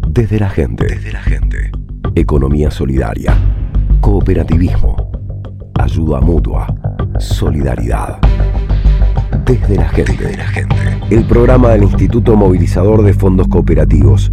Desde la gente. Economía solidaria. Cooperativismo. Ayuda mutua. Solidaridad. Desde la gente. El programa del Instituto Movilizador de Fondos Cooperativos.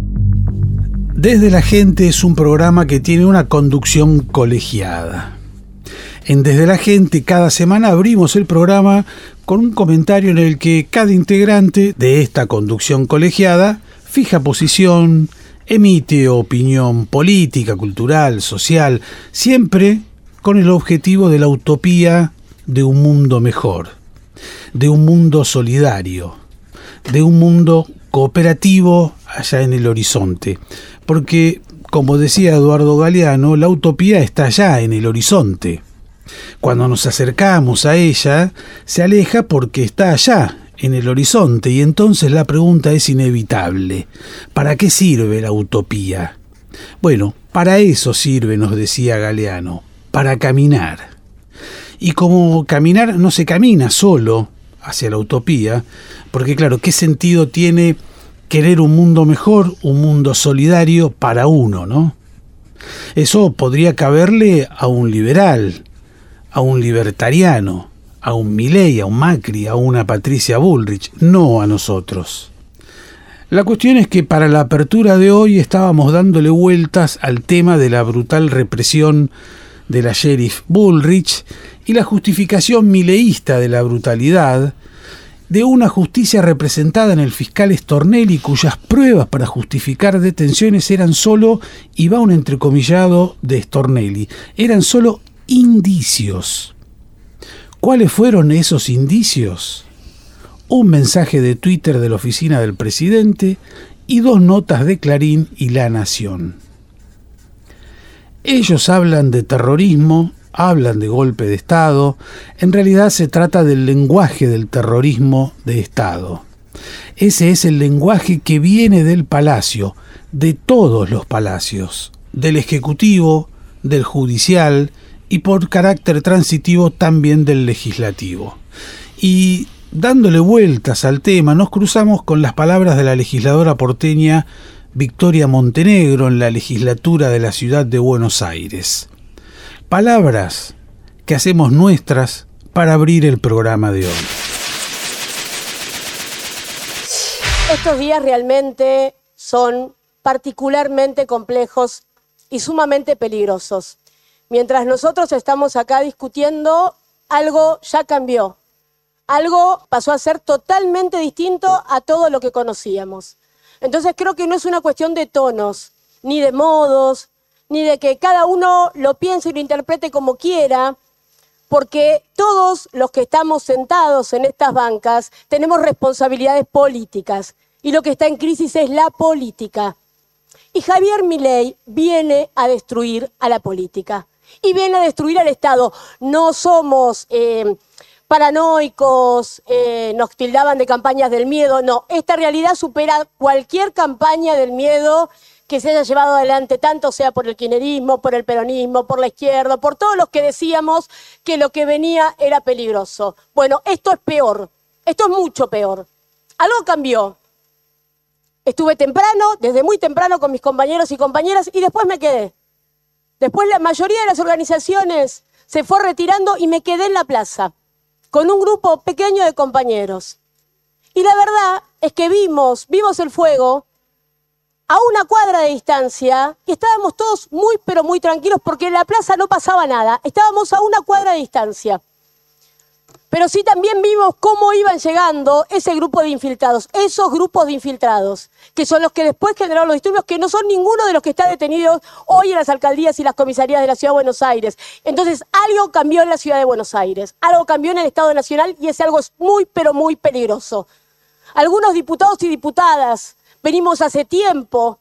Desde la gente es un programa que tiene una conducción colegiada. En Desde la gente, cada semana abrimos el programa con un comentario en el que cada integrante de esta conducción colegiada fija posición, emite opinión política, cultural, social, siempre con el objetivo de la utopía de un mundo mejor, de un mundo solidario, de un mundo cooperativo allá en el horizonte. Porque, como decía Eduardo Galeano, la utopía está allá en el horizonte. Cuando nos acercamos a ella, se aleja porque está allá, en el horizonte, y entonces la pregunta es inevitable. ¿Para qué sirve la utopía? Bueno, para eso sirve, nos decía Galeano, para caminar. Y como caminar no se camina solo hacia la utopía, porque claro, ¿qué sentido tiene querer un mundo mejor, un mundo solidario para uno, ¿no? Eso podría caberle a un liberal, a un libertariano, a un Milei, a un Macri, a una Patricia Bullrich, no a nosotros. La cuestión es que para la apertura de hoy estábamos dándole vueltas al tema de la brutal represión de la sheriff Bullrich y la justificación mileísta de la brutalidad de una justicia representada en el fiscal Stornelli, cuyas pruebas para justificar detenciones eran solo, y va un entrecomillado de Stornelli, eran solo indicios. ¿Cuáles fueron esos indicios? Un mensaje de Twitter de la oficina del presidente y 2 notas de Clarín y La Nación. Ellos hablan de terrorismo, hablan de golpe de Estado. En realidad se trata del lenguaje del terrorismo de Estado. Ese es el lenguaje que viene del Palacio, de todos los palacios, del Ejecutivo, del Judicial y por carácter transitivo también del Legislativo. Y dándole vueltas al tema, nos cruzamos con las palabras de la legisladora porteña Victoria Montenegro en la legislatura de la ciudad de Buenos Aires. Palabras que hacemos nuestras para abrir el programa de hoy. Estos días realmente son particularmente complejos y sumamente peligrosos. Mientras nosotros estamos acá discutiendo, algo ya cambió. Algo pasó a ser totalmente distinto a todo lo que conocíamos. Entonces creo que no es una cuestión de tonos, ni de modos, ni de que cada uno lo piense y lo interprete como quiera, porque todos los que estamos sentados en estas bancas tenemos responsabilidades políticas, y lo que está en crisis es la política. Y Javier Milei viene a destruir a la política, y viene a destruir al Estado. No somos paranoicos, nos tildaban de campañas del miedo, no. Esta realidad supera cualquier campaña del miedo que se haya llevado adelante, tanto sea por el kirchnerismo, por el peronismo, por la izquierda, por todos los que decíamos que lo que venía era peligroso. Bueno, esto es peor, esto es mucho peor. Algo cambió. Estuve temprano, desde muy temprano con mis compañeros y compañeras, y después me quedé. Después la mayoría de las organizaciones se fue retirando y me quedé en la plaza, con un grupo pequeño de compañeros. Y la verdad es que vimos el fuego a una cuadra de distancia y estábamos todos muy pero muy tranquilos porque en la plaza no pasaba nada. Estábamos a una cuadra de distancia. Pero sí también vimos cómo iban llegando ese grupo de infiltrados, esos grupos de infiltrados, que son los que después generaron los disturbios, que no son ninguno de los que está detenidos hoy en las alcaldías y las comisarías de la Ciudad de Buenos Aires. Entonces, algo cambió en la Ciudad de Buenos Aires, algo cambió en el Estado Nacional y ese algo es muy, pero muy peligroso. Algunos diputados y diputadas venimos hace tiempo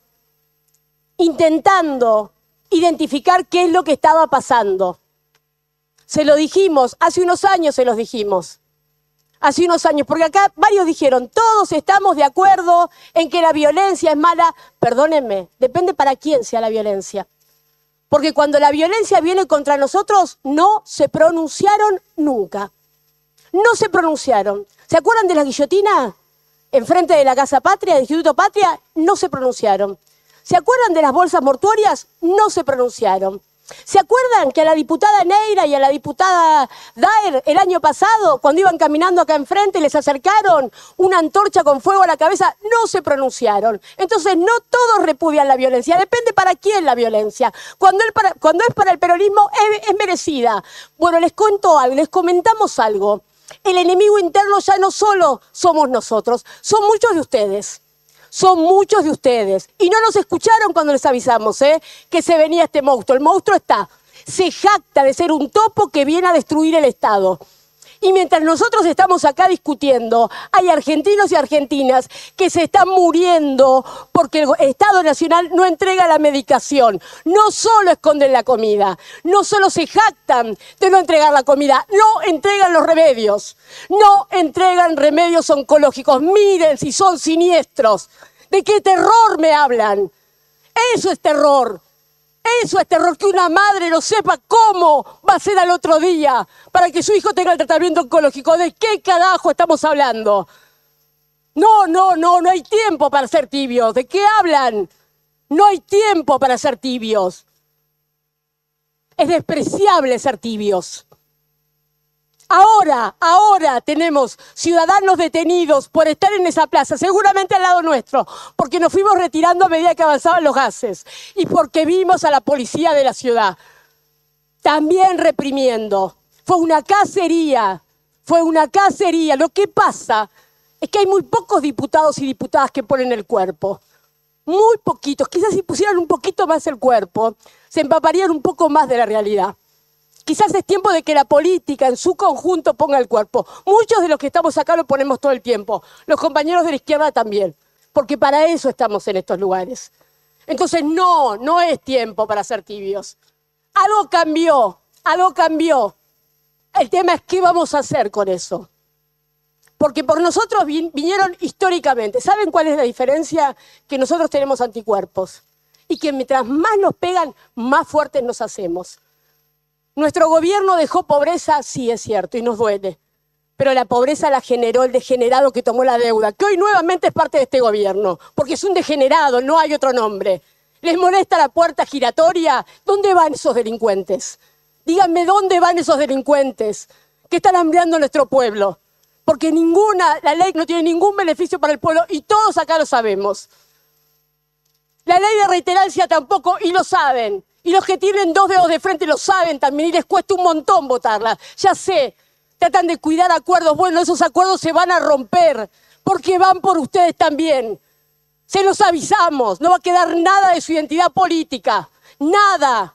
intentando identificar qué es lo que estaba pasando. Se lo dijimos, hace unos años se los dijimos. Hace unos años, porque acá varios dijeron, todos estamos de acuerdo en que la violencia es mala. Perdónenme, depende para quién sea la violencia. Porque cuando la violencia viene contra nosotros, no se pronunciaron nunca. No se pronunciaron. ¿Se acuerdan de la guillotina? Enfrente de la Casa Patria, del Instituto Patria, no se pronunciaron. ¿Se acuerdan de las bolsas mortuorias? No se pronunciaron. ¿Se acuerdan que a la diputada Neira y a la diputada Daer el año pasado, cuando iban caminando acá enfrente, les acercaron una antorcha con fuego a la cabeza? No se pronunciaron. Entonces, no todos repudian la violencia. Depende para quién la violencia. Cuando es para el peronismo, es merecida. Bueno, les cuento algo, les comentamos algo. El enemigo interno ya no solo somos nosotros, son muchos de ustedes. Son muchos de ustedes. Y no nos escucharon cuando les avisamos, que se venía este monstruo. El monstruo está. Se jacta de ser un topo que viene a destruir el Estado. Y mientras nosotros estamos acá discutiendo, hay argentinos y argentinas que se están muriendo porque el Estado Nacional no entrega la medicación. No solo esconden la comida, no solo se jactan de no entregar la comida, no entregan los remedios, no entregan remedios oncológicos. Miren si son siniestros. ¿De qué terror me hablan? Eso es terror. Eso es terror, que una madre no sepa cómo va a ser al otro día para que su hijo tenga el tratamiento oncológico. ¿De qué carajo estamos hablando? No hay tiempo para ser tibios. ¿De qué hablan? No hay tiempo para ser tibios. Es despreciable ser tibios. Ahora tenemos ciudadanos detenidos por estar en esa plaza, seguramente al lado nuestro, porque nos fuimos retirando a medida que avanzaban los gases y porque vimos a la policía de la ciudad también reprimiendo. Fue una cacería. Lo que pasa es que hay muy pocos diputados y diputadas que ponen el cuerpo. Muy poquitos. Quizás si pusieran un poquito más el cuerpo, se empaparían un poco más de la realidad. Quizás es tiempo de que la política en su conjunto ponga el cuerpo. Muchos de los que estamos acá lo ponemos todo el tiempo. Los compañeros de la izquierda también. Porque para eso estamos en estos lugares. Entonces no es tiempo para ser tibios. Algo cambió. El tema es qué vamos a hacer con eso. Porque por nosotros vinieron históricamente. ¿Saben cuál es la diferencia? Que nosotros tenemos anticuerpos. Y que mientras más nos pegan, más fuertes nos hacemos. Nuestro gobierno dejó pobreza, sí es cierto, y nos duele. Pero la pobreza la generó el degenerado que tomó la deuda, que hoy nuevamente es parte de este gobierno, porque es un degenerado, no hay otro nombre. ¿Les molesta la puerta giratoria? ¿Dónde van esos delincuentes? Díganme, ¿dónde van esos delincuentes que están hambriando nuestro pueblo? Porque la ley no tiene ningún beneficio para el pueblo, y todos acá lo sabemos. La ley de reiterancia tampoco, y lo saben. Y los que tienen dos dedos de frente lo saben también, y les cuesta un montón votarla. Ya sé, tratan de cuidar acuerdos. Bueno, esos acuerdos se van a romper, porque van por ustedes también. Se los avisamos, no va a quedar nada de su identidad política. Nada.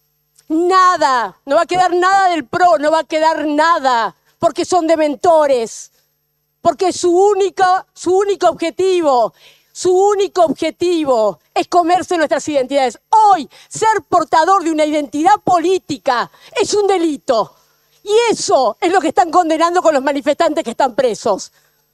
No va a quedar nada del PRO, no va a quedar nada, porque son dementores. Porque su único objetivo es comerse nuestras identidades. Hoy, ser portador de una identidad política es un delito. Y eso es lo que están condenando con los manifestantes que están presos.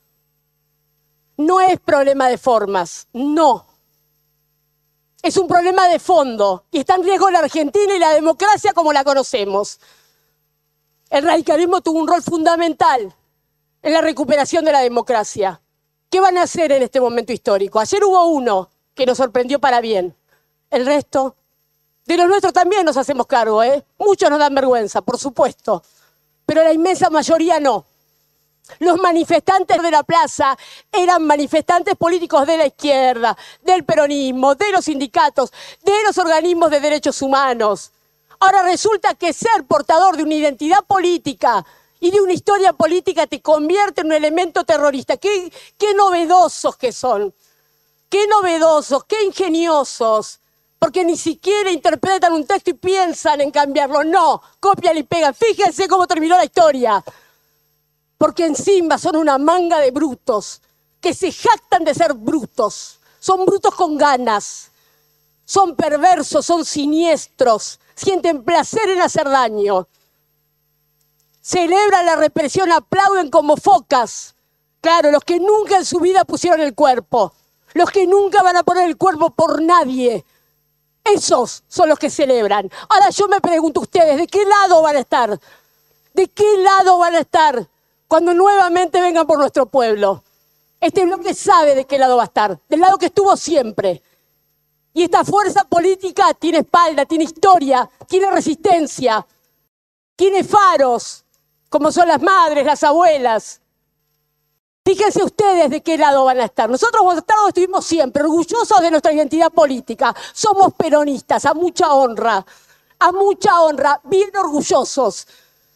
No es problema de formas, no. Es un problema de fondo. Y está en riesgo la Argentina y la democracia como la conocemos. El radicalismo tuvo un rol fundamental en la recuperación de la democracia. ¿Qué van a hacer en este momento histórico? Ayer hubo uno que nos sorprendió para bien. El resto, de los nuestros también nos hacemos cargo, Muchos nos dan vergüenza, por supuesto. Pero la inmensa mayoría no. Los manifestantes de la plaza eran manifestantes políticos de la izquierda, del peronismo, de los sindicatos, de los organismos de derechos humanos. Ahora resulta que ser portador de una identidad política y de una historia política te convierte en un elemento terrorista. Qué novedosos que son, qué novedosos, qué ingeniosos, porque ni siquiera interpretan un texto y piensan en cambiarlo. No, copian y pegan. Fíjense cómo terminó la historia. Porque encima son una manga de brutos que se jactan de ser brutos. Son brutos con ganas, son perversos, son siniestros, sienten placer en hacer daño. Celebran la represión, aplauden como focas. Claro, los que nunca en su vida pusieron el cuerpo, los que nunca van a poner el cuerpo por nadie, esos son los que celebran. Ahora yo me pregunto ustedes, ¿de qué lado van a estar? ¿De qué lado van a estar cuando nuevamente vengan por nuestro pueblo? Este bloque sabe de qué lado va a estar, del lado que estuvo siempre. Y esta fuerza política tiene espalda, tiene historia, tiene resistencia, tiene faros, como son las madres, las abuelas. Fíjense ustedes de qué lado van a estar. Nosotros vamos a estar donde estuvimos siempre, orgullosos de nuestra identidad política. Somos peronistas, a mucha honra, bien orgullosos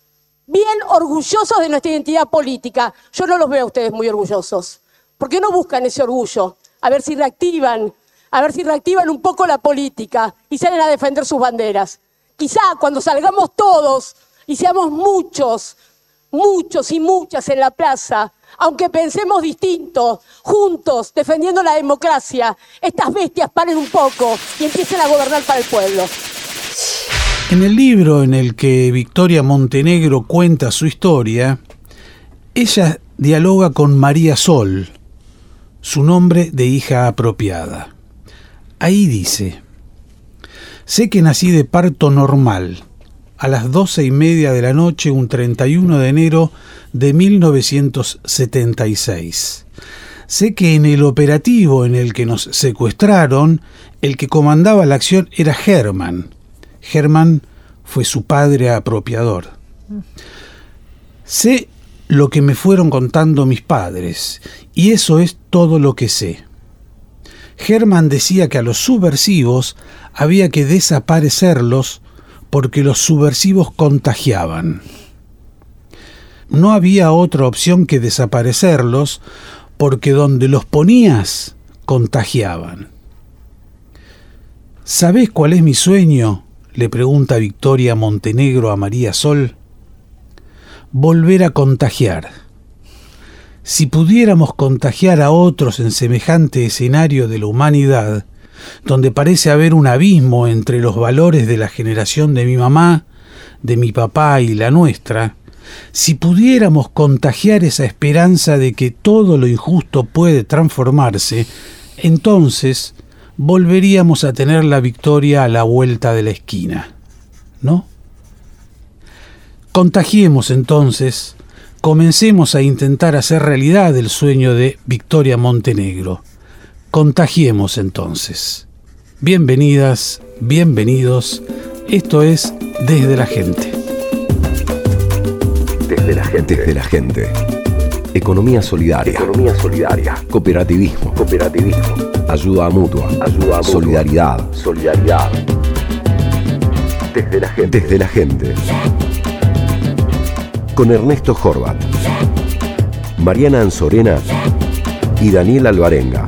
de nuestra identidad política. Yo no los veo a ustedes muy orgullosos. ¿Por qué no buscan ese orgullo? A ver si reactivan un poco la política y salen a defender sus banderas. Quizá cuando salgamos todos y seamos muchos y muchas en la plaza, aunque pensemos distinto, juntos, defendiendo la democracia, estas bestias paren un poco y empiecen a gobernar para el pueblo. En el libro en el que Victoria Montenegro cuenta su historia, ella dialoga con María Sol, su nombre de hija apropiada. Ahí dice: sé que nací de parto normal, a las 12:30 de la noche, un 31 de enero de 1976. Sé que en el operativo en el que nos secuestraron, el que comandaba la acción era Herman. Herman fue su padre apropiador. Sé lo que me fueron contando mis padres, y eso es todo lo que sé. Herman decía que a los subversivos había que desaparecerlos porque los subversivos contagiaban. No había otra opción que desaparecerlos porque donde los ponías, contagiaban. ¿Sabés cuál es mi sueño?, le pregunta Victoria Montenegro a María Sol. Volver a contagiar. Si pudiéramos contagiar a otros en semejante escenario de la humanidad, donde parece haber un abismo entre los valores de la generación de mi mamá, de mi papá y la nuestra, si pudiéramos contagiar esa esperanza de que todo lo injusto puede transformarse, entonces volveríamos a tener la victoria a la vuelta de la esquina, ¿no? Contagiemos entonces, comencemos a intentar hacer realidad el sueño de Victoria Montenegro. Contagiemos entonces. Bienvenidas, bienvenidos. Esto es Desde la Gente. Desde la gente. Desde la gente. Economía solidaria. Economía solidaria. Cooperativismo. Cooperativismo. Ayuda mutua. Ayuda mutua. Solidaridad. Solidaridad. Desde la gente. Desde la gente. Con Ernesto Horvat, Mariana Anzorena y Daniel Alvarenga.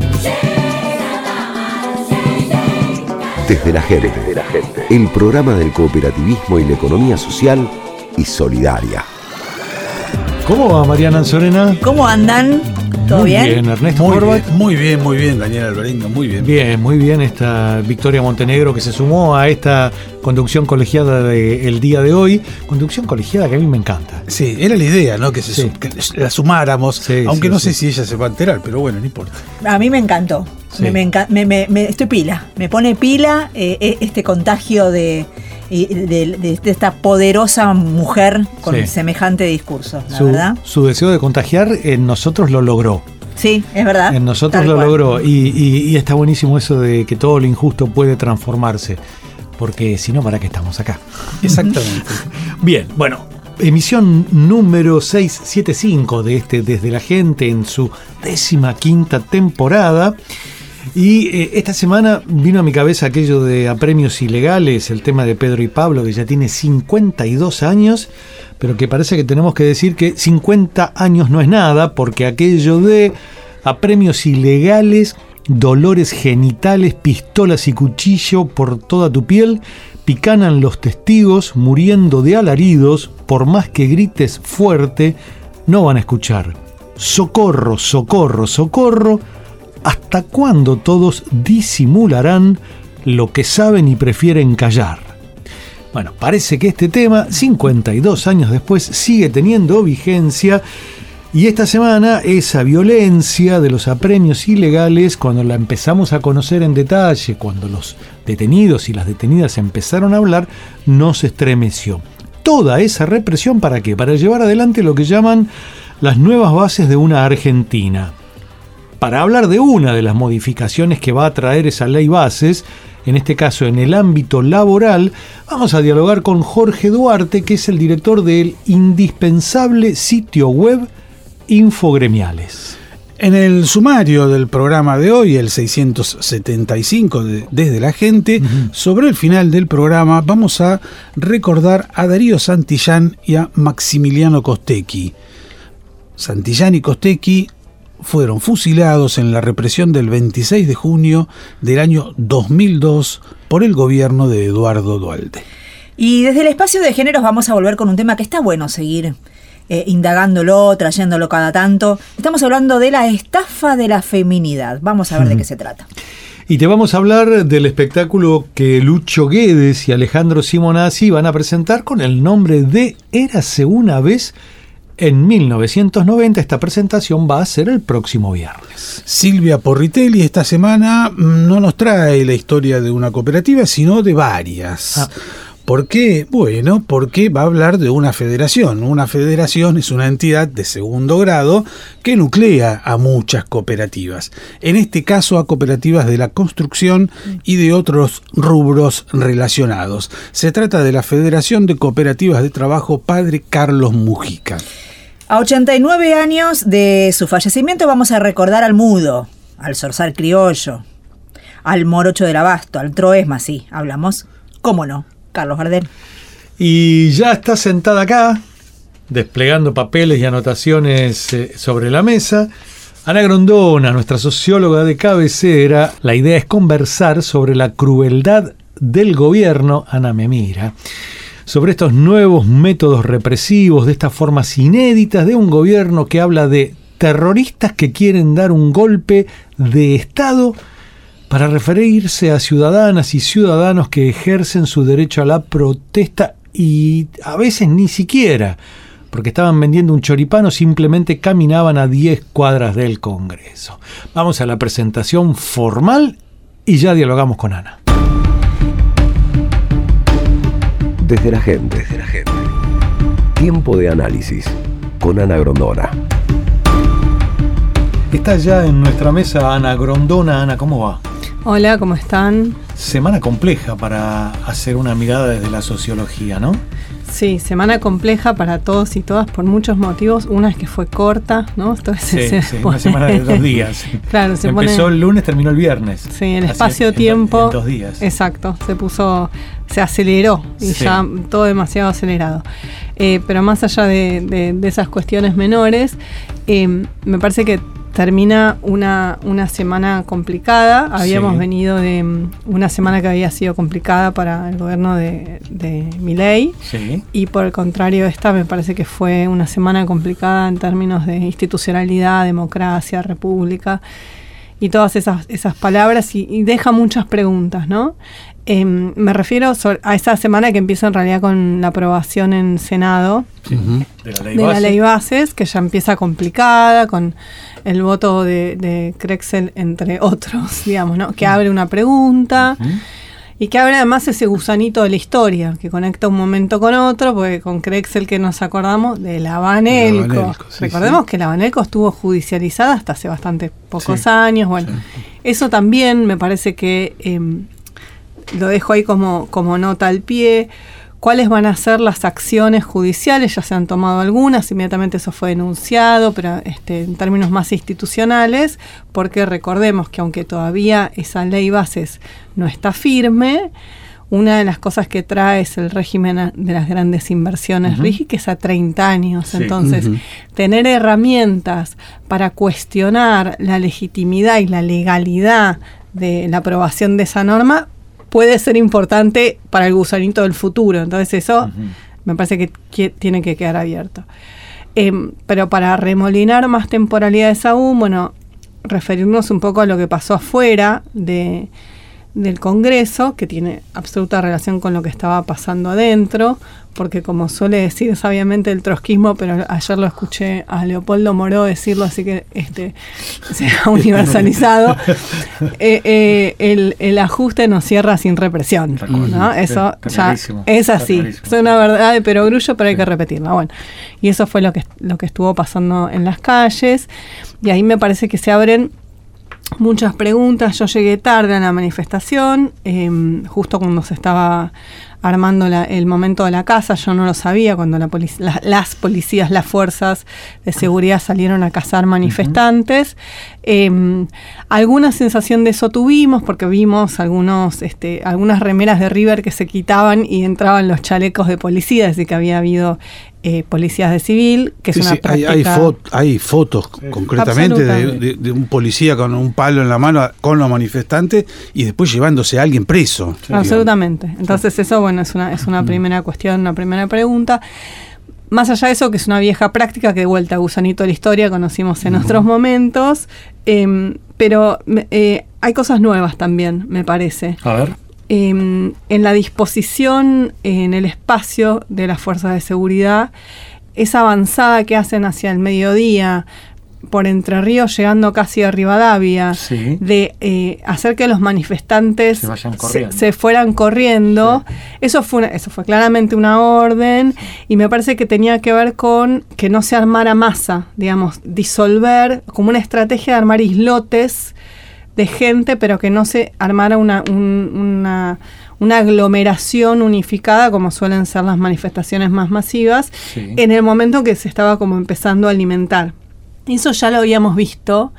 Desde la gente. Desde la gente. El programa del cooperativismo y la economía social y solidaria. ¿Cómo va, Mariana Anzorena? ¿Cómo andan? ¿Todo bien? Muy bien, Ernesto Muy Horvat. bien, Daniel Alvarenga, muy bien. Bien, muy bien esta Victoria Montenegro que se sumó a esta conducción colegiada del día de hoy. Conducción colegiada que a mí me encanta. Sí, era la idea, ¿no? Que, que la sumáramos, sí, aunque sí, no sí. sé si ella se va a enterar, pero bueno, no importa. A mí me encantó. Sí. Estoy pila. Me pone pila este contagio de esta poderosa mujer con Sí. semejante discurso, la verdad. Su deseo de contagiar en nosotros lo logró. Sí, es verdad. En nosotros Tal lo cual. logró. Y está buenísimo eso de que todo lo injusto puede transformarse. Porque si no, ¿para qué estamos acá? Exactamente. Bien, bueno, emisión número 675 de Desde la Gente en su 15ª temporada. Y esta semana vino a mi cabeza aquello de apremios ilegales, el tema de Pedro y Pablo, que ya tiene 52 años, pero que parece que tenemos que decir que 50 años no es nada, porque aquello de apremios ilegales, dolores genitales, pistolas y cuchillo por toda tu piel, picanan los testigos muriendo de alaridos, por más que grites fuerte, no van a escuchar. Socorro, socorro, socorro. ¿Hasta cuándo todos disimularán lo que saben y prefieren callar? Bueno, parece que este tema, 52 años después, sigue teniendo vigencia. Y esta semana esa violencia de los apremios ilegales, cuando la empezamos a conocer en detalle, cuando los detenidos y las detenidas empezaron a hablar, nos estremeció. Toda esa represión, ¿para qué? Para llevar adelante lo que llaman las nuevas bases de una Argentina. para hablar de una de las modificaciones que va a traer esa ley bases, en este caso en el ámbito laboral, vamos a dialogar con Jorge Duarte, que es el director del indispensable sitio web Infogremiales. En el sumario del programa de hoy, el 675 de Desde la Gente, sobre el final del programa vamos a recordar a Darío Santillán y a Maximiliano Costecchi. Santillán y Costecchi fueron fusilados en la represión del 26 de junio del año 2002 por el gobierno de Eduardo Duhalde. Y desde el espacio de géneros vamos a volver con un tema que está bueno seguir indagándolo, trayéndolo cada tanto. Estamos hablando de la estafa de la feminidad. Vamos a ver de qué se trata. Y te vamos a hablar del espectáculo que Lucho Guedes y Alejandro Simonazzi van a presentar con el nombre de Érase una vez. En 1990 esta presentación va a ser el próximo viernes. Silvia Porritelli esta semana no nos trae la historia de una cooperativa, sino de varias. ¿Por qué? Bueno, porque va a hablar de una federación. Una federación es una entidad de segundo grado que nuclea a muchas cooperativas. En este caso a cooperativas de la construcción y de otros rubros relacionados. Se trata de la Federación de Cooperativas de Trabajo Padre Carlos Mujica. A 89 años de su fallecimiento vamos a recordar al Mudo, al Zorzal Criollo, al Morocho del Abasto, al Troesma, sí, hablamos, cómo no, Carlos Gardel. Y ya está sentada acá, desplegando papeles y anotaciones sobre la mesa, Ana Grondona, nuestra socióloga de cabecera. La idea es conversar sobre la crueldad del gobierno, Ana me mira, sobre estos nuevos métodos represivos, de estas formas inéditas de un gobierno que habla de terroristas que quieren dar un golpe de Estado para referirse a ciudadanas y ciudadanos que ejercen su derecho a la protesta y a veces ni siquiera, porque estaban vendiendo un choripán o simplemente caminaban a 10 cuadras del Congreso. Vamos a la presentación formal y ya dialogamos con Ana. Desde la gente. Tiempo de análisis con Ana Grondona. Está ya en nuestra mesa Ana Grondona. Ana, ¿cómo va? Hola, ¿cómo están? Semana compleja para hacer una mirada desde la sociología, ¿no? Sí, semana compleja para todos y todas por muchos motivos. Una es que fue corta, ¿no? Sí, una semana de 2 días. Claro, empezó el lunes, terminó el viernes. Sí, el espacio-tiempo. En 2 días. Exacto, se aceleró y ya todo demasiado acelerado. Pero más allá de esas cuestiones menores, me parece que termina una semana complicada. Habíamos venido de una semana que había sido complicada para el gobierno de Milei. Sí. Y por el contrario, esta me parece que fue una semana complicada en términos de institucionalidad, democracia, república y todas esas palabras y deja muchas preguntas, ¿no? Me refiero a esa semana que empieza en realidad con la aprobación en Senado de la ley bases, que ya empieza complicada, con el voto de Crexel, entre otros, digamos, ¿no? Que abre una pregunta y que abre además ese gusanito de la historia, que conecta un momento con otro, porque con Crexel que nos acordamos de la Banelco. Recordemos que la Banelco estuvo judicializada hasta hace bastante pocos años. Bueno, eso también me parece que lo dejo ahí como nota al pie. ¿Cuáles van a ser las acciones judiciales? Ya se han tomado algunas, inmediatamente eso fue denunciado, pero en términos más institucionales, porque recordemos que aunque todavía esa ley bases no está firme, una de las cosas que trae es el régimen de las grandes inversiones RIGI, que es a 30 años. Entonces, tener herramientas para cuestionar la legitimidad y la legalidad de la aprobación de esa norma puede ser importante para el gusanito del futuro. Entonces eso me parece que tiene que quedar abierto. Pero para remolinar más temporalidades aún, bueno, referirnos un poco a lo que pasó afuera del Congreso, que tiene absoluta relación con lo que estaba pasando adentro, porque como suele decir sabiamente el trotskismo, pero ayer lo escuché a Leopoldo Moró decirlo, así que se ha universalizado, el ajuste no cierra sin represión, ¿no? Eso ya es así, es una verdad de perogrullo, pero hay que repetirla. Bueno, y eso fue lo que estuvo pasando en las calles, y ahí me parece que se abren muchas preguntas. Yo llegué tarde a la manifestación, justo cuando se estaba armando el momento de la caza. Yo no lo sabía cuando las policías, las fuerzas de seguridad salieron a cazar manifestantes. Alguna sensación de eso tuvimos porque vimos algunas remeras de River que se quitaban y entraban los chalecos de policía, es decir, que había habido policías de civil, que es una práctica... Hay fotos concretamente de un policía con un palo en la mano con los manifestantes y después llevándose a alguien preso. Absolutamente. Entonces eso, bueno, es una primera cuestión, una primera pregunta. Más allá de eso, que es una vieja práctica que de vuelta, gusanito de la historia, conocimos en otros momentos, pero hay cosas nuevas también, me parece. A ver. En la disposición en el espacio de las fuerzas de seguridad, esa avanzada que hacen hacia el mediodía, por Entre Ríos, llegando casi a Rivadavia, sí, de hacer que los manifestantes se fueran corriendo, sí. Eso fue claramente una orden, y me parece que tenía que ver con que no se armara masa, digamos, disolver, como una estrategia de armar islotes de gente, pero que no se armara una aglomeración unificada, como suelen ser las manifestaciones más masivas, sí, en el momento que se estaba como empezando a alimentar. Eso ya lo habíamos visto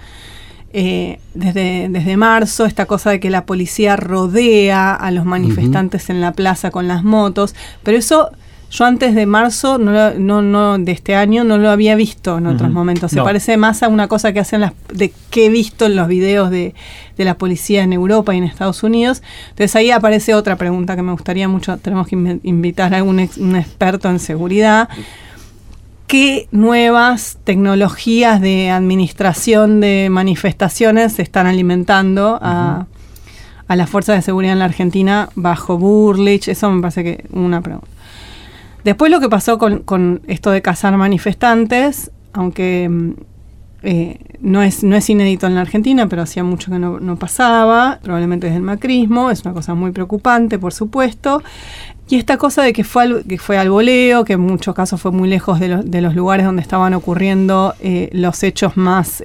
desde marzo, esta cosa de que la policía rodea a los manifestantes en la plaza con las motos, pero eso yo antes de marzo no de este año no lo había visto en otros momentos. Se parece más a una cosa que hacen que he visto en los videos de la policía en Europa y en Estados Unidos. Entonces ahí aparece otra pregunta que me gustaría mucho, tenemos que invitar a un experto en seguridad. ¿Qué nuevas tecnologías de administración de manifestaciones se están alimentando a las fuerzas de seguridad en la Argentina bajo Burlich? Eso me parece que una pregunta. Después lo que pasó con esto de cazar manifestantes, aunque no es inédito en la Argentina, pero hacía mucho que no pasaba, probablemente desde el macrismo, es una cosa muy preocupante, por supuesto. Y esta cosa de que fue al voleo, que en muchos casos fue muy lejos de los lugares donde estaban ocurriendo los hechos más,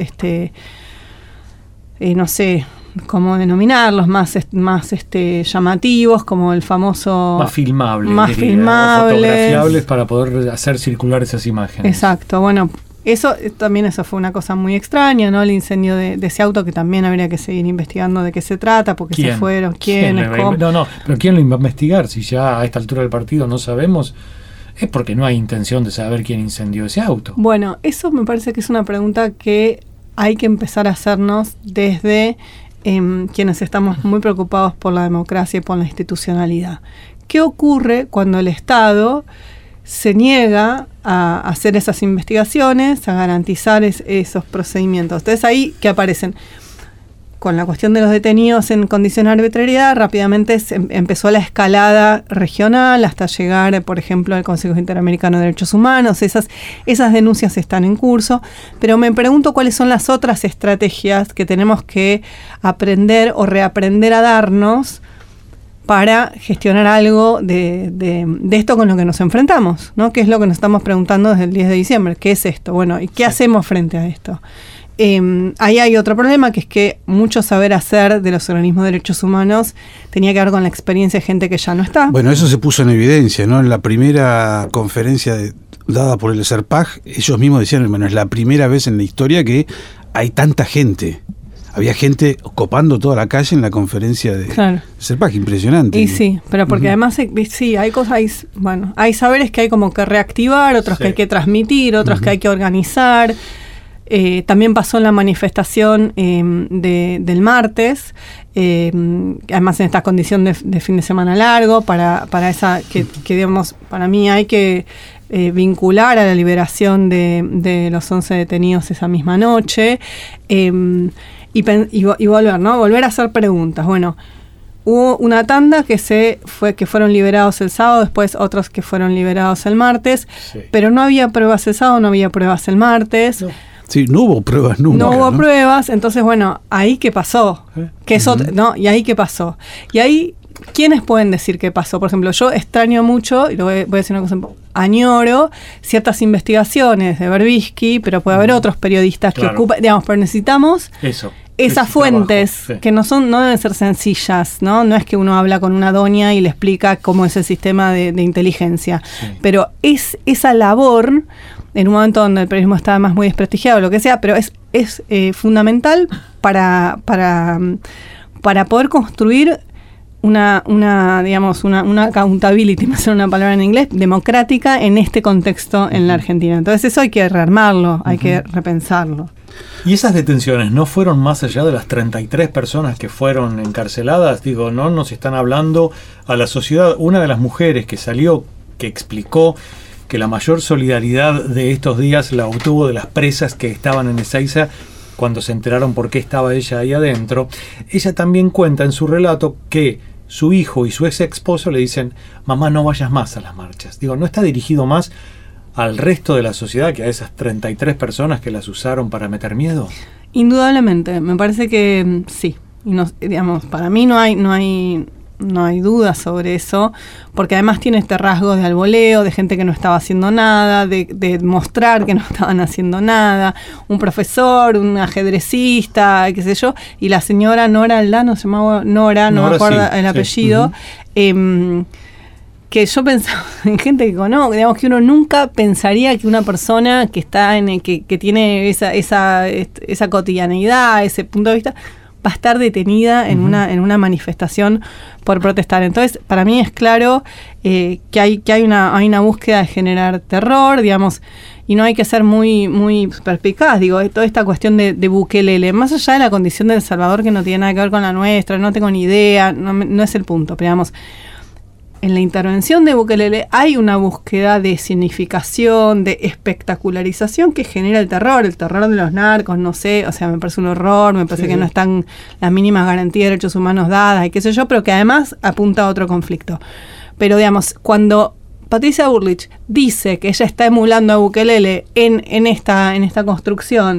no sé cómo denominarlos, más llamativos, como el famoso... Más filmables. Fotografiables para poder hacer circular esas imágenes. Exacto, bueno... Eso fue una cosa muy extraña, ¿no? El incendio de ese auto, que también habría que seguir investigando de qué se trata, porque se fueron, quiénes, cómo. Pero ¿quién lo iba a investigar? Si ya a esta altura del partido no sabemos, es porque no hay intención de saber quién incendió ese auto. Bueno, eso me parece que es una pregunta que hay que empezar a hacernos desde quienes estamos muy preocupados por la democracia y por la institucionalidad. ¿Qué ocurre cuando el Estado se niega a hacer esas investigaciones, a garantizar esos procedimientos? Entonces ahí que aparecen, con la cuestión de los detenidos en condición de arbitrariedad, rápidamente empezó la escalada regional hasta llegar, por ejemplo, al Consejo Interamericano de Derechos Humanos. Esas denuncias están en curso, pero me pregunto cuáles son las otras estrategias que tenemos que aprender o reaprender a darnos para gestionar algo de esto con lo que nos enfrentamos, ¿no? ¿Qué es lo que nos estamos preguntando desde el 10 de diciembre? ¿Qué es esto? Bueno, ¿y qué hacemos frente a esto? Ahí hay otro problema, que es que mucho saber hacer de los organismos de derechos humanos tenía que ver con la experiencia de gente que ya no está. Bueno, eso se puso en evidencia, ¿no? En la primera conferencia dada por el CERPAG, ellos mismos decían, bueno, es la primera vez en la historia que hay tanta gente. Había gente copando toda la calle en la conferencia de CERPAG, impresionante. Y sí, pero porque además sí, hay cosas, hay saberes que hay como que reactivar, otros que hay que transmitir, otros que hay que organizar. También pasó en la manifestación del martes, además en esta condición de fin de semana largo, para esa que digamos, para mí hay que vincular a la liberación de los 11 detenidos esa misma noche. Y volver, ¿no? Volver a hacer preguntas. Bueno, hubo una tanda que fueron liberados el sábado, después otros que fueron liberados el martes, pero no había pruebas el sábado, no había pruebas el martes. No. Sí, no hubo pruebas nunca. No hubo pruebas, entonces bueno, ¿ahí qué pasó? ¿Qué es ¿no? ¿Y ahí qué pasó? Y ahí, ¿quiénes pueden decir qué pasó? Por ejemplo, yo extraño mucho, y voy a decir una cosa, añoro ciertas investigaciones de Berbisky, pero puede haber otros periodistas que ocupan, digamos, pero necesitamos esas fuentes, trabajo, que no deben ser sencillas, ¿no? No es que uno habla con una doña y le explica cómo es el sistema de inteligencia, pero es esa labor, en un momento donde el periodismo está más muy desprestigiado, lo que sea, pero es fundamental para poder construir una accountability, me sale una palabra en inglés, democrática en este contexto en la Argentina. Entonces eso hay que rearmarlo, hay que repensarlo. ¿Y esas detenciones no fueron más allá de las 33 personas que fueron encarceladas? Digo, no nos están hablando a la sociedad. Una de las mujeres que salió, que explicó que la mayor solidaridad de estos días la obtuvo de las presas que estaban en Ezeiza cuando se enteraron por qué estaba ella ahí adentro. Ella también cuenta en su relato que su hijo y su ex esposo le dicen: mamá, no vayas más a las marchas. Digo, ¿no está dirigido más al resto de la sociedad que a esas 33 personas que las usaron para meter miedo? Indudablemente, me parece que sí. Y digamos, para mí no hay duda sobre eso, porque además tiene este rasgo de alboleo, de gente que no estaba haciendo nada, de mostrar que no estaban haciendo nada, un profesor, un ajedrecista, qué sé yo, y la señora Nora Aldano, se llamaba Nora, no me acuerdo el apellido, que yo pensaba en gente que conozco, digamos que uno nunca pensaría que una persona que está que tiene esa cotidianeidad, ese punto de vista, va a estar detenida en una manifestación por protestar. Entonces, para mí es claro que hay una búsqueda de generar terror, digamos, y no hay que ser muy, muy perspicaz. Digo, toda esta cuestión de Bukele, más allá de la condición de El Salvador, que no tiene nada que ver con la nuestra, no tengo ni idea, no es el punto, pero digamos, en la intervención de Bukele hay una búsqueda de significación, de espectacularización que genera el terror de los narcos, no sé, o sea, me parece un horror, me parece que no están las mínimas garantías de derechos humanos dadas y qué sé yo, pero que además apunta a otro conflicto. Pero digamos, cuando Patricia Bullrich dice que ella está emulando a Bukele en esta construcción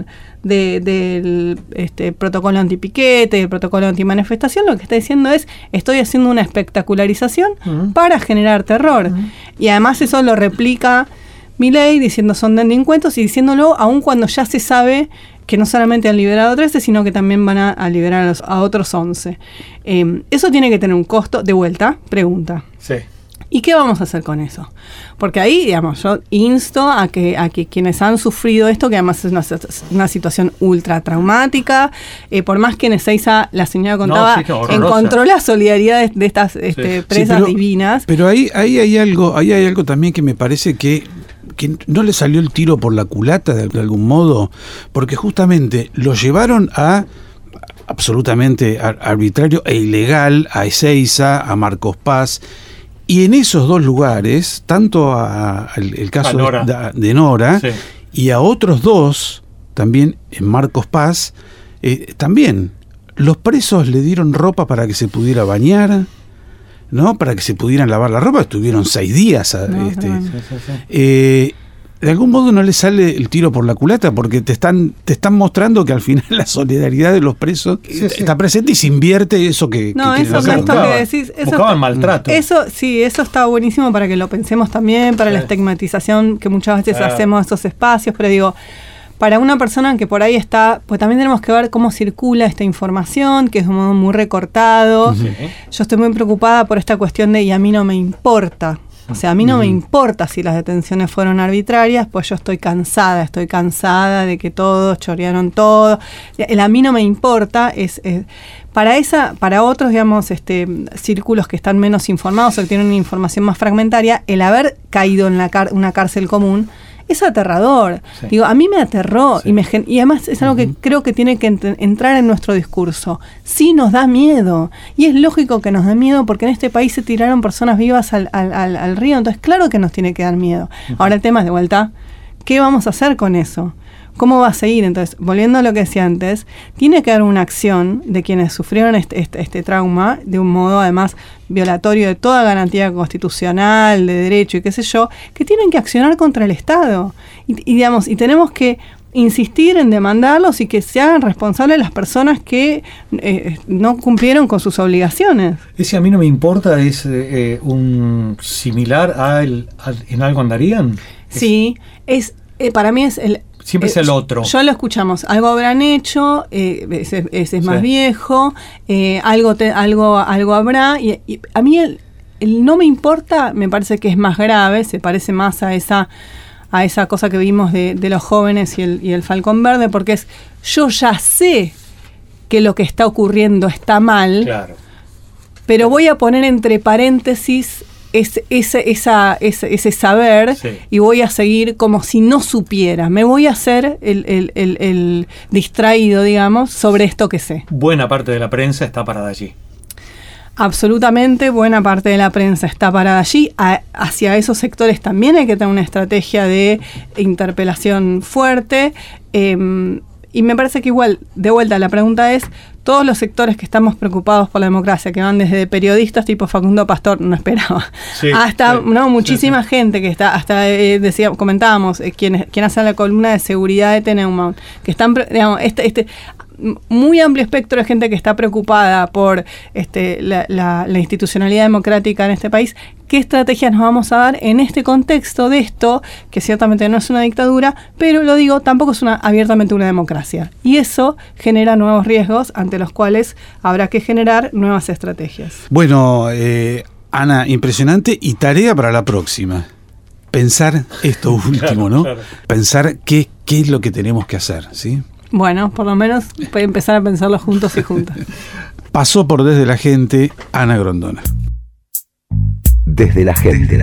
del protocolo antipiquete, el protocolo antimanifestación, lo que está diciendo es: estoy haciendo una espectacularización para generar terror. Y además eso lo replica Milei diciendo son delincuentes y diciéndolo aún cuando ya se sabe que no solamente han liberado 13, sino que también van a liberar a otros 11. Eso tiene que tener un costo. De vuelta, pregunta. Sí. ¿Y qué vamos a hacer con eso? Porque ahí, digamos, yo insto a que quienes han sufrido esto, que además es una situación ultra traumática, por más que en Ezeiza la señora contaba, encontró la solidaridad de estas presas divinas. Pero ahí hay algo también que me parece que no le salió el tiro por la culata de algún modo, porque justamente lo llevaron a absolutamente arbitrario e ilegal a Ezeiza, a Marcos Paz. Y en esos dos lugares, tanto el caso de Nora y a otros dos, también en Marcos Paz, también los presos le dieron ropa para que se pudiera bañar, ¿no? Para que se pudieran lavar la ropa. Estuvieron 6 días. De algún modo no le sale el tiro por la culata, porque te están mostrando que al final la solidaridad de los presos está presente y se invierte eso que decís. Buscaban maltrato. Eso está buenísimo para que lo pensemos también, para la estigmatización que muchas veces hacemos de esos espacios, pero digo, para una persona que por ahí está, pues también tenemos que ver cómo circula esta información, que es de un modo muy recortado. Yo estoy muy preocupada por esta cuestión de: y a mí no me importa. O sea, a mí no me importa si las detenciones fueron arbitrarias, pues yo estoy cansada de que todos chorearon todo. El a mí no me importa es para otros, digamos, círculos que están menos informados o que tienen una información más fragmentaria, el haber caído en una cárcel común es aterrador. Digo, a mí me aterró y además es algo que creo que tiene que entrar en nuestro discurso. Sí nos da miedo y es lógico que nos dé miedo porque en este país se tiraron personas vivas al río, entonces claro que nos tiene que dar miedo. Ahora el tema es de vuelta, ¿qué vamos a hacer con eso? ¿Cómo va a seguir? Entonces, volviendo a lo que decía antes, tiene que haber una acción de quienes sufrieron este trauma, de un modo además violatorio de toda garantía constitucional, de derecho y qué sé yo, que tienen que accionar contra el Estado. Y tenemos que insistir en demandarlos y que se hagan responsables las personas que no cumplieron con sus obligaciones. Ese a mí no me importa, es un similar en algo andarían. Sí, para mí es Siempre es el otro. Ya lo escuchamos. Algo habrán hecho, ese es más viejo, algo habrá. Y a mí el no me importa me parece que es más grave, se parece más a esa cosa que vimos de los jóvenes y el Falcón Verde, porque es, yo ya sé que lo que está ocurriendo está mal, claro, pero voy a poner entre paréntesis ese saber, sí, y voy a seguir como si no supiera. Me voy a hacer el distraído, digamos, sobre esto que sé. Buena parte de la prensa está parada allí. Absolutamente, buena parte de la prensa está parada allí. Hacia esos sectores también hay que tener una estrategia de interpelación fuerte. Y me parece que igual, de vuelta, la pregunta es, todos los sectores que estamos preocupados por la democracia, que van desde periodistas tipo Facundo Pastor, no esperaba, sí, hasta muchísima gente que está, hasta comentábamos, quien hace la columna de seguridad de Tenenbaum, que están, digamos, muy amplio espectro de gente que está preocupada por la institucionalidad democrática en este país. ¿Qué estrategias nos vamos a dar en este contexto de esto, que ciertamente no es una dictadura, pero lo digo, tampoco es abiertamente una democracia? Y eso genera nuevos riesgos ante los cuales habrá que generar nuevas estrategias. Bueno, Ana, impresionante, y tarea para la próxima. Pensar esto último, claro, ¿no? Claro. Pensar qué es lo que tenemos que hacer, ¿sí? Bueno, por lo menos puede empezar a pensarlo juntos y juntas. Pasó por Desde la Gente, Ana Grondona. Desde la Gente.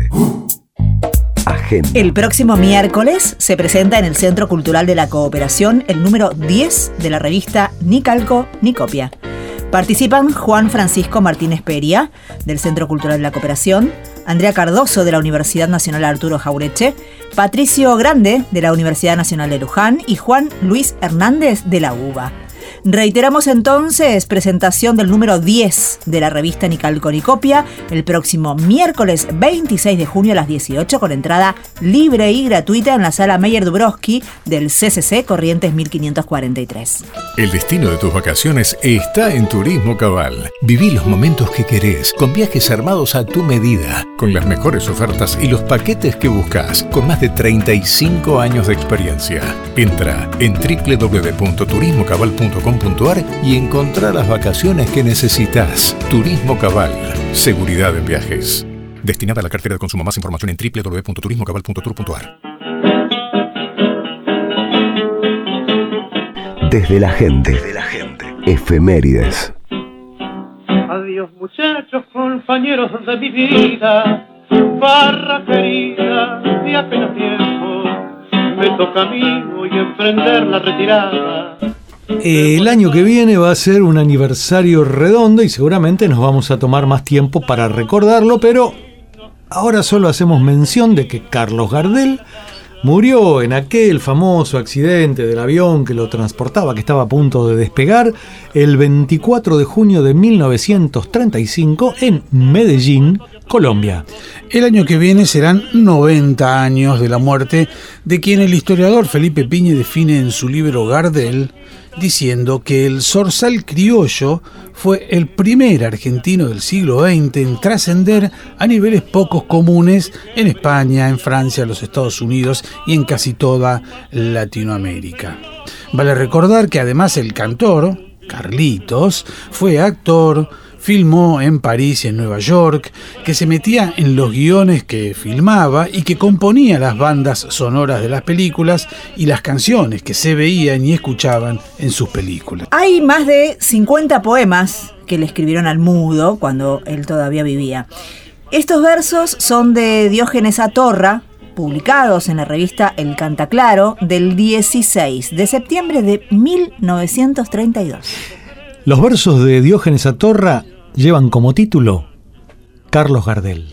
Agenda. El próximo miércoles se presenta en el Centro Cultural de la Cooperación el número 10 de la revista Ni Calco ni Copia. Participan Juan Francisco Martínez Peria, del Centro Cultural de la Cooperación, Andrea Cardoso, de la Universidad Nacional Arturo Jauretche, Patricio Grande, de la Universidad Nacional de Luján, y Juan Luis Hernández, de la UBA. Reiteramos entonces, presentación del número 10 de la revista Ni Calco ni Copia, el próximo miércoles 26 de junio a las 18, con entrada libre y gratuita en la sala Meyer Dubrovsky del CCC Corrientes 1543. El destino de tus vacaciones está en Turismo Cabal. Viví los momentos que querés, con viajes armados a tu medida, con las mejores ofertas y los paquetes que buscas, con más de 35 años de experiencia. Entra en www.turismocabal.com.ar y encontrá las vacaciones que necesitas. Turismo Cabal. Seguridad en viajes. Destinada a la cartera de consumo. Más información en www.turismocabal.tour.ar. Desde la Gente. Efemérides. Adiós muchachos, compañeros de mi vida, barra querida, de apenas tiempo, me toca a mí hoy emprender la retirada. El año que viene va a ser un aniversario redondo y seguramente nos vamos a tomar más tiempo para recordarlo, pero ahora solo hacemos mención de que Carlos Gardel murió en aquel famoso accidente del avión que lo transportaba, que estaba a punto de despegar, el 24 de junio de 1935 en Medellín, Colombia. El año que viene serán 90 años de la muerte de quien el historiador Felipe Piñi define en su libro Gardel, diciendo que el zorzal criollo fue el primer argentino del siglo XX en trascender a niveles pocos comunes en España, en Francia, los Estados Unidos y en casi toda Latinoamérica. Vale recordar que además el cantor, Carlitos, fue actor, filmó en París y en Nueva York, que se metía en los guiones que filmaba y que componía las bandas sonoras de las películas y las canciones que se veían y escuchaban en sus películas. Hay más de 50 poemas que le escribieron al mudo cuando él todavía vivía. Estos versos son de Diógenes Atorra, publicados en la revista El Cantaclaro del 16 de septiembre de 1932. Los versos de Diógenes Atorra llevan como título Carlos Gardel.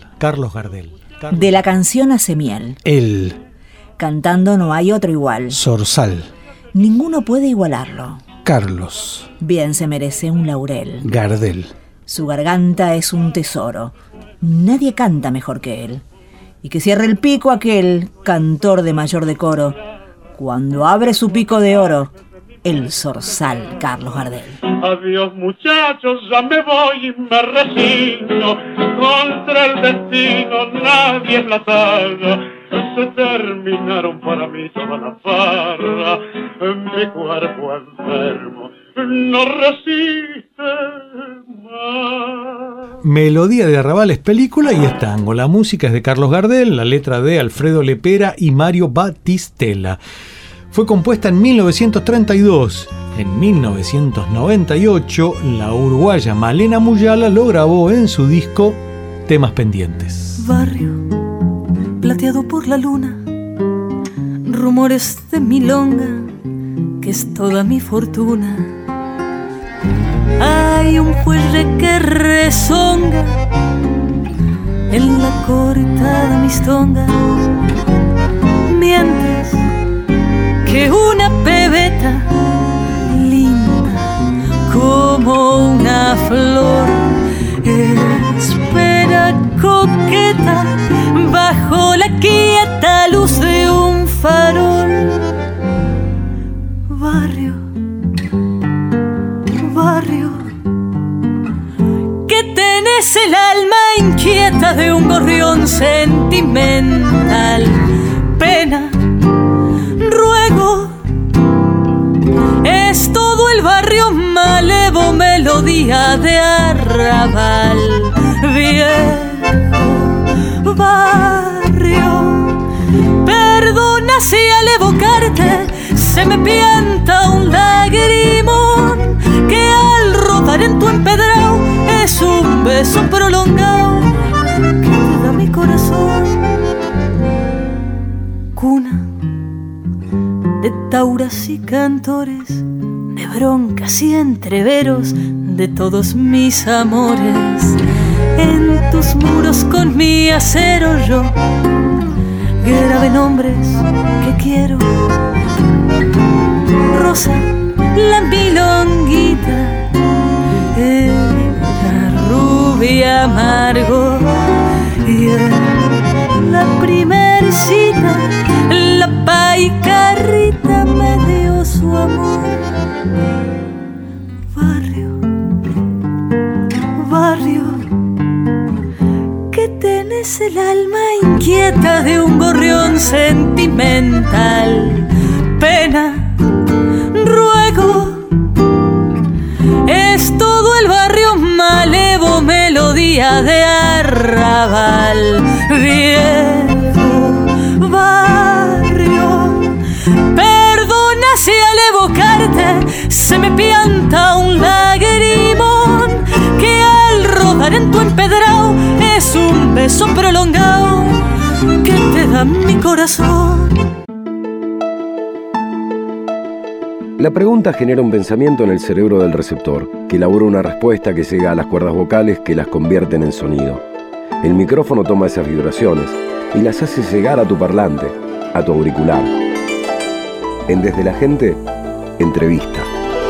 De la canción hace miel. Él. Cantando no hay otro igual. Zorzal. Ninguno puede igualarlo. Carlos. Bien se merece un laurel. Gardel. Su garganta es un tesoro. Nadie canta mejor que él. Y que cierre el pico aquel cantor de mayor decoro. Cuando abre su pico de oro, el zorzal Carlos Gardel. Adiós muchachos, ya me voy y me resigno. Contra el destino nadie es la saga. se terminaron para mí toda la farra. Mi cuerpo enfermo no resiste más. Melodía de Arrabal es película y es tango. La música es de Carlos Gardel, la letra de Alfredo Lepera y Mario Battistella. Fue compuesta en 1932. En 1998, la uruguaya Malena Muyala lo grabó en su disco Temas Pendientes. Barrio plateado por la luna, rumores de milonga, que es toda mi fortuna. Hay un fuelle que rezonga en la cortada mistonga, mientras que una pebeta linda como una flor espera coqueta bajo la quieta luz de un farol. Barrio, barrio, que tenés el alma inquieta de un gorrión sentimental. Pena, ruego, es todo el barrio malevo, melodía de arrabal. Viejo barrio, perdona si al evocarte se me pianta un lagrimón, que al rodar en tu empedrado es un beso prolongado que te da mi corazón. Cuna de tauras y cantores, de broncas y entreveros de todos mis amores. En tus muros con mi acero yo grabé nombres que quiero. Rosa, la milonguita, la rubia amargo, y en la primer cita la paicarrita me dio su amor. Barrio, barrio, que tenés el alma inquieta de un gorrión sentimental. Pena, ruego, es todo el barrio malevo, melodía de arrabal. Viejo barrio, perdona si al evocarte se me pianta un lagrimón, que al rodar en tu empedrado es un beso prolongado que te da mi corazón. La pregunta genera un pensamiento en el cerebro del receptor, que elabora una respuesta que llega a las cuerdas vocales que las convierten en sonido. El micrófono toma esas vibraciones y las hace llegar a tu parlante, a tu auricular. En Desde la Gente, entrevista.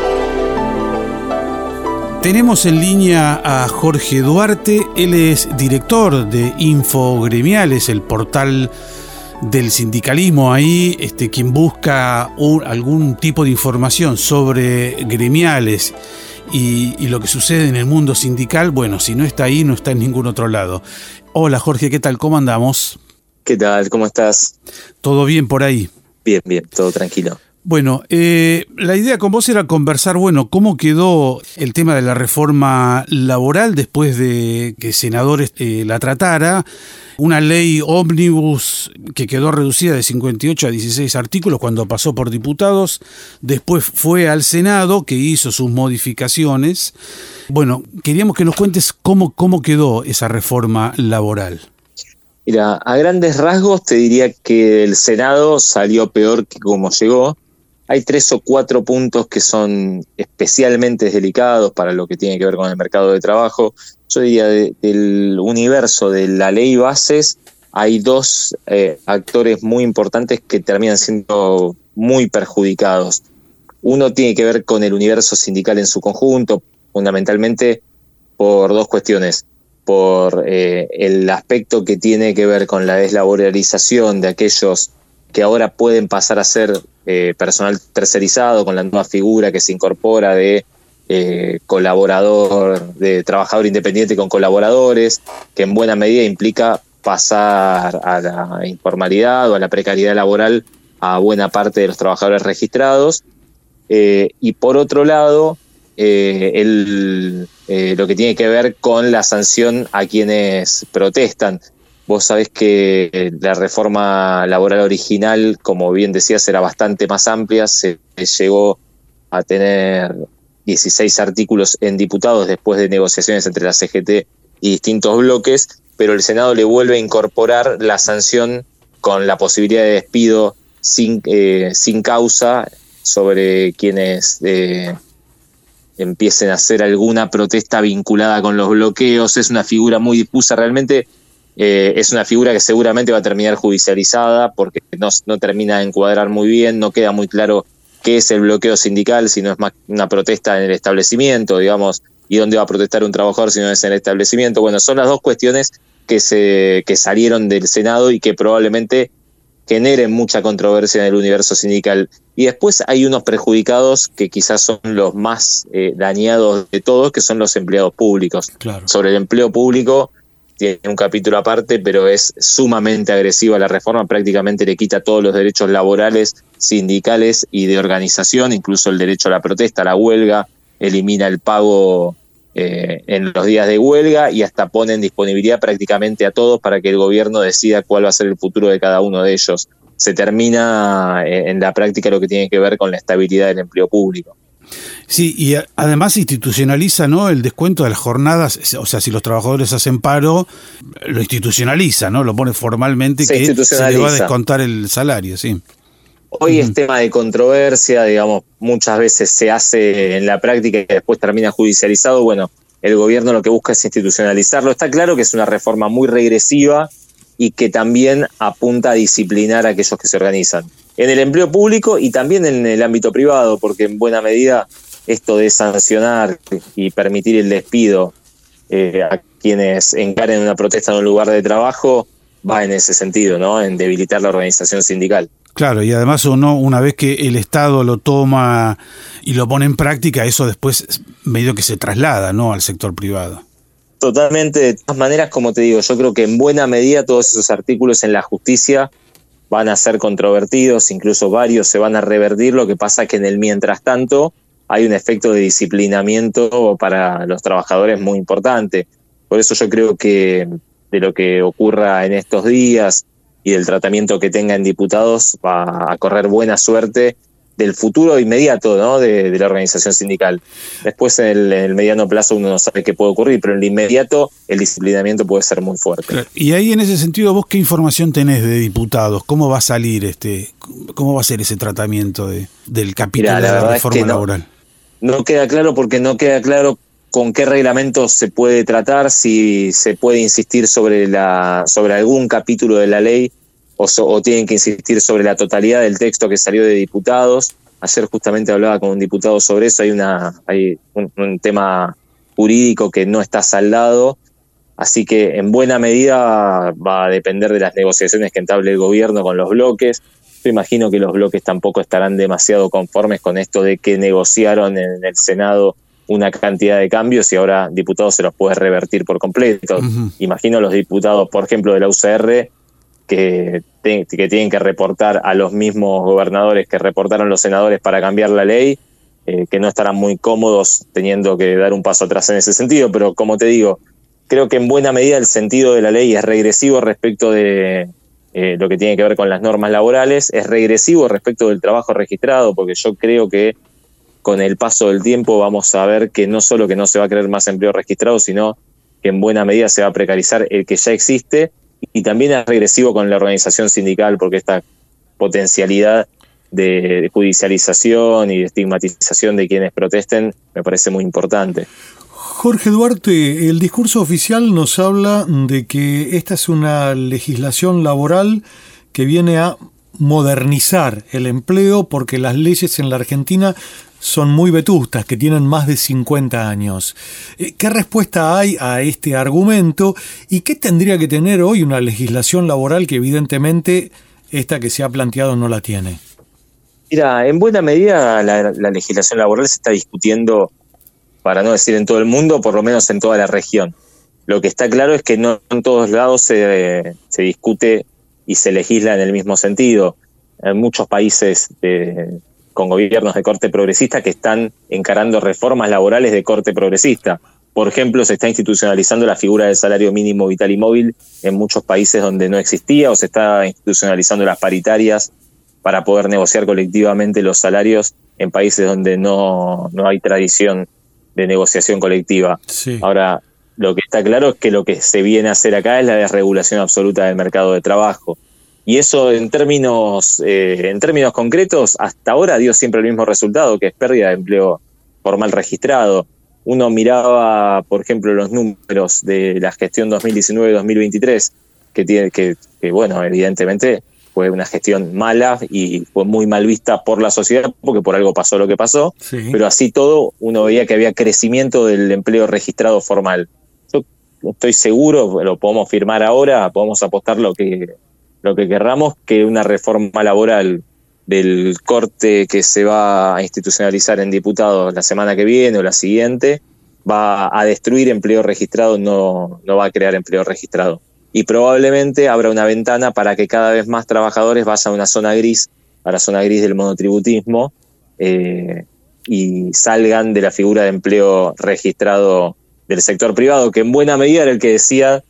Tenemos en línea a Jorge Duarte. Él es director de Infogremiales, el portal del sindicalismo ahí, quien busca algún tipo de información sobre gremiales y lo que sucede en el mundo sindical. Bueno, si no está ahí, no está en ningún otro lado. Hola Jorge, ¿qué tal? ¿Cómo andamos? ¿Qué tal? ¿Cómo estás? ¿Todo bien por ahí? Bien, bien, todo tranquilo. Bueno, la idea con vos era conversar, cómo quedó el tema de la reforma laboral después de que senadores la tratara. Una ley ómnibus que quedó reducida de 58 a 16 artículos cuando pasó por diputados. Después fue al Senado, que hizo sus modificaciones. Bueno, queríamos que nos cuentes cómo quedó esa reforma laboral. Mira, a grandes rasgos te diría que el Senado salió peor que como llegó. Hay 3 o 4 puntos que son especialmente delicados para lo que tiene que ver con el mercado de trabajo. Yo diría del universo de la ley bases, hay 2 actores muy importantes que terminan siendo muy perjudicados. Uno tiene que ver con el universo sindical en su conjunto, fundamentalmente por 2 cuestiones. Por el aspecto que tiene que ver con la deslaboralización de aquellos que ahora pueden pasar a ser personal tercerizado con la nueva figura que se incorpora de colaborador, de trabajador independiente con colaboradores, que en buena medida implica pasar a la informalidad o a la precariedad laboral a buena parte de los trabajadores registrados. Y por otro lado, lo que tiene que ver con la sanción a quienes protestan. Vos sabés que la reforma laboral original, como bien decías, era bastante más amplia, se llegó a tener 16 artículos en diputados después de negociaciones entre la CGT y distintos bloques, pero el Senado le vuelve a incorporar la sanción con la posibilidad de despido sin causa sobre quienes empiecen a hacer alguna protesta vinculada con los bloqueos. Es una figura muy difusa, realmente es una figura que seguramente va a terminar judicializada porque no termina de encuadrar muy bien, no queda muy claro qué es el bloqueo sindical, si no es más una protesta en el establecimiento, digamos, y dónde va a protestar un trabajador si no es en el establecimiento. Bueno, son las dos cuestiones que salieron del Senado y que probablemente generen mucha controversia en el universo sindical. Y después hay unos perjudicados que quizás son los más dañados de todos, que son los empleados públicos. Claro. Sobre el empleo público tiene un capítulo aparte, pero es sumamente agresiva la reforma, prácticamente le quita todos los derechos laborales, sindicales y de organización, incluso el derecho a la protesta, a la huelga, elimina el pago en los días de huelga y hasta pone en disponibilidad prácticamente a todos para que el gobierno decida cuál va a ser el futuro de cada uno de ellos. Se termina en la práctica lo que tiene que ver con la estabilidad del empleo público. Sí, y además institucionaliza, ¿no?, el descuento de las jornadas. O sea, si los trabajadores hacen paro, lo institucionaliza, ¿no? Lo pone formalmente que se le va a descontar el salario, sí. Hoy es tema de controversia, digamos, muchas veces se hace en la práctica y después termina judicializado. Bueno, el gobierno lo que busca es institucionalizarlo. Está claro que es una reforma muy regresiva y que también apunta a disciplinar a aquellos que se organizan en el empleo público y también en el ámbito privado, porque en buena medida esto de sancionar y permitir el despido a quienes encaren una protesta en un lugar de trabajo va en ese sentido, ¿no? En debilitar la organización sindical. Claro, y además una vez que el Estado lo toma y lo pone en práctica, eso después medio que se traslada, ¿no?, al sector privado. Totalmente, de todas maneras, como te digo, yo creo que en buena medida todos esos artículos en la justicia van a ser controvertidos, incluso varios se van a revertir. Lo que pasa es que en el mientras tanto hay un efecto de disciplinamiento para los trabajadores muy importante. Por eso yo creo que de lo que ocurra en estos días y del tratamiento que tenga en diputados va a correr buena suerte del futuro inmediato, ¿no?, de la organización sindical. Después en el mediano plazo uno no sabe qué puede ocurrir, pero en el inmediato el disciplinamiento puede ser muy fuerte. Claro. Y ahí en ese sentido, ¿vos qué información tenés de diputados? ¿Cómo va a salir cómo va a ser ese tratamiento del capítulo de la reforma laboral? No queda claro porque no queda claro con qué reglamento se puede tratar, si se puede insistir sobre algún capítulo de la ley o tienen que insistir sobre la totalidad del texto que salió de diputados. Ayer justamente hablaba con un diputado sobre eso, hay un tema jurídico que no está saldado, así que en buena medida va a depender de las negociaciones que entable el gobierno con los bloques. Yo imagino que los bloques tampoco estarán demasiado conformes con esto de que negociaron en el Senado una cantidad de cambios y ahora diputados se los puede revertir por completo. Uh-huh. Imagino los diputados, por ejemplo, de la UCR, que tienen que reportar a los mismos gobernadores que reportaron los senadores para cambiar la ley, que no estarán muy cómodos teniendo que dar un paso atrás en ese sentido, pero como te digo, creo que en buena medida el sentido de la ley es regresivo respecto de lo que tiene que ver con las normas laborales, es regresivo respecto del trabajo registrado, porque yo creo que con el paso del tiempo vamos a ver que no solo que no se va a crear más empleo registrado, sino que en buena medida se va a precarizar el que ya existe, y también es regresivo con la organización sindical, porque esta potencialidad de judicialización y de estigmatización de quienes protesten me parece muy importante. Jorge Duarte, el discurso oficial nos habla de que esta es una legislación laboral que viene a modernizar el empleo porque las leyes en la Argentina son muy vetustas, que tienen más de 50 años. ¿Qué respuesta hay a este argumento y qué tendría que tener hoy una legislación laboral que evidentemente esta que se ha planteado no la tiene? Mira, en buena medida la legislación laboral se está discutiendo, para no decir en todo el mundo, por lo menos en toda la región. Lo que está claro es que no en todos lados se discute y se legisla en el mismo sentido. Hay muchos países con gobiernos de corte progresista que están encarando reformas laborales de corte progresista. Por ejemplo, se está institucionalizando la figura del salario mínimo vital y móvil en muchos países donde no existía, o se está institucionalizando las paritarias para poder negociar colectivamente los salarios en países donde no hay tradición de negociación colectiva. Sí. Ahora, lo que está claro es que lo que se viene a hacer acá es la desregulación absoluta del mercado de trabajo. Y eso en términos concretos, hasta ahora dio siempre el mismo resultado, que es pérdida de empleo formal registrado. Uno miraba, por ejemplo, los números de la gestión 2019-2023, que bueno, evidentemente fue una gestión mala y fue muy mal vista por la sociedad, porque por algo pasó lo que pasó, sí. Pero así todo, uno veía que había crecimiento del empleo registrado formal. Yo estoy seguro, lo podemos firmar ahora, podemos apostar lo que querramos, que una reforma laboral del corte que se va a institucionalizar en diputados la semana que viene o la siguiente va a destruir empleo registrado, no va a crear empleo registrado. Y probablemente abra una ventana para que cada vez más trabajadores vayan a una zona gris, a la zona gris del monotributismo, y salgan de la figura de empleo registrado del sector privado, que en buena medida era el que decía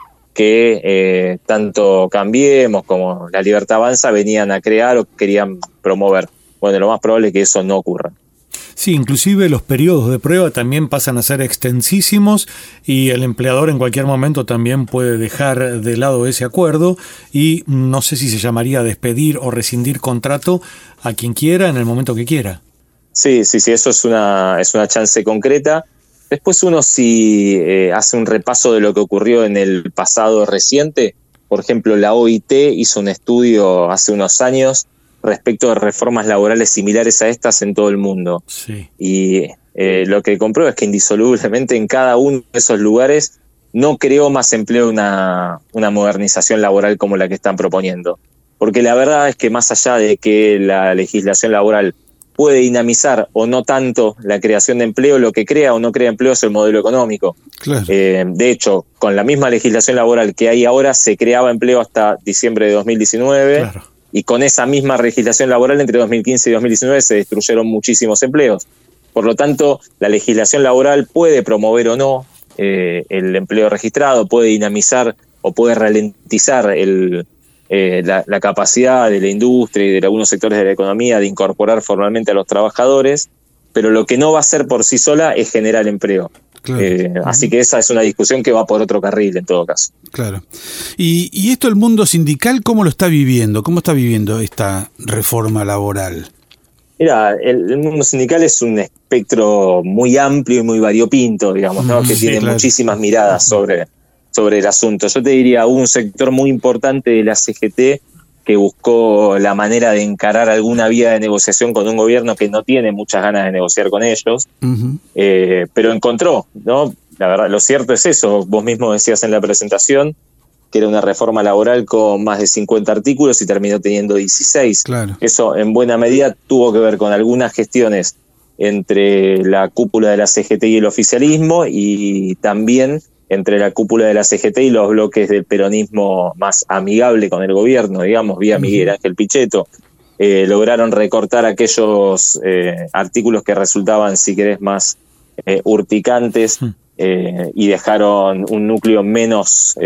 que tanto Cambiemos como La Libertad Avanza venían a crear o querían promover. Bueno, lo más probable es que eso no ocurra. Sí, inclusive los periodos de prueba también pasan a ser extensísimos y el empleador en cualquier momento también puede dejar de lado ese acuerdo y no sé si se llamaría despedir o rescindir contrato a quien quiera en el momento que quiera. Sí, eso es una chance concreta. Después uno si hace un repaso de lo que ocurrió en el pasado reciente, por ejemplo la OIT hizo un estudio hace unos años respecto de reformas laborales similares a estas en todo el mundo. Sí. Y lo que comprueba es que indisolublemente en cada uno de esos lugares no creó más empleo una modernización laboral como la que están proponiendo. Porque la verdad es que más allá de que la legislación laboral puede dinamizar o no tanto la creación de empleo, lo que crea o no crea empleo es el modelo económico. Claro. De hecho, con la misma legislación laboral que hay ahora, se creaba empleo hasta diciembre de 2019. Claro. Y con esa misma legislación laboral entre 2015 y 2019 se destruyeron muchísimos empleos. Por lo tanto, la legislación laboral puede promover o no el empleo registrado, puede dinamizar o puede ralentizar la capacidad de la industria y de algunos sectores de la economía de incorporar formalmente a los trabajadores, pero lo que no va a hacer por sí sola es generar empleo. Claro. Así que esa es una discusión que va por otro carril en todo caso. Claro. Y esto el mundo sindical, ¿cómo lo está viviendo? ¿Cómo está viviendo esta reforma laboral? Mira, el mundo sindical es un espectro muy amplio y muy variopinto, digamos, ¿no? Que tiene muchísimas miradas sobre el asunto. Yo te diría, hubo un sector muy importante de la CGT que buscó la manera de encarar alguna vía de negociación con un gobierno que no tiene muchas ganas de negociar con ellos, pero encontró, ¿no? La verdad, lo cierto es eso. Vos mismo decías en la presentación que era una reforma laboral con más de 50 artículos y terminó teniendo 16. Claro. Eso en buena medida tuvo que ver con algunas gestiones entre la cúpula de la CGT y el oficialismo, y también entre la cúpula de la CGT y los bloques del peronismo más amigable con el gobierno, digamos, vía Miguel Ángel Pichetto. Lograron recortar aquellos artículos que resultaban, si querés, más urticantes, y dejaron un núcleo menos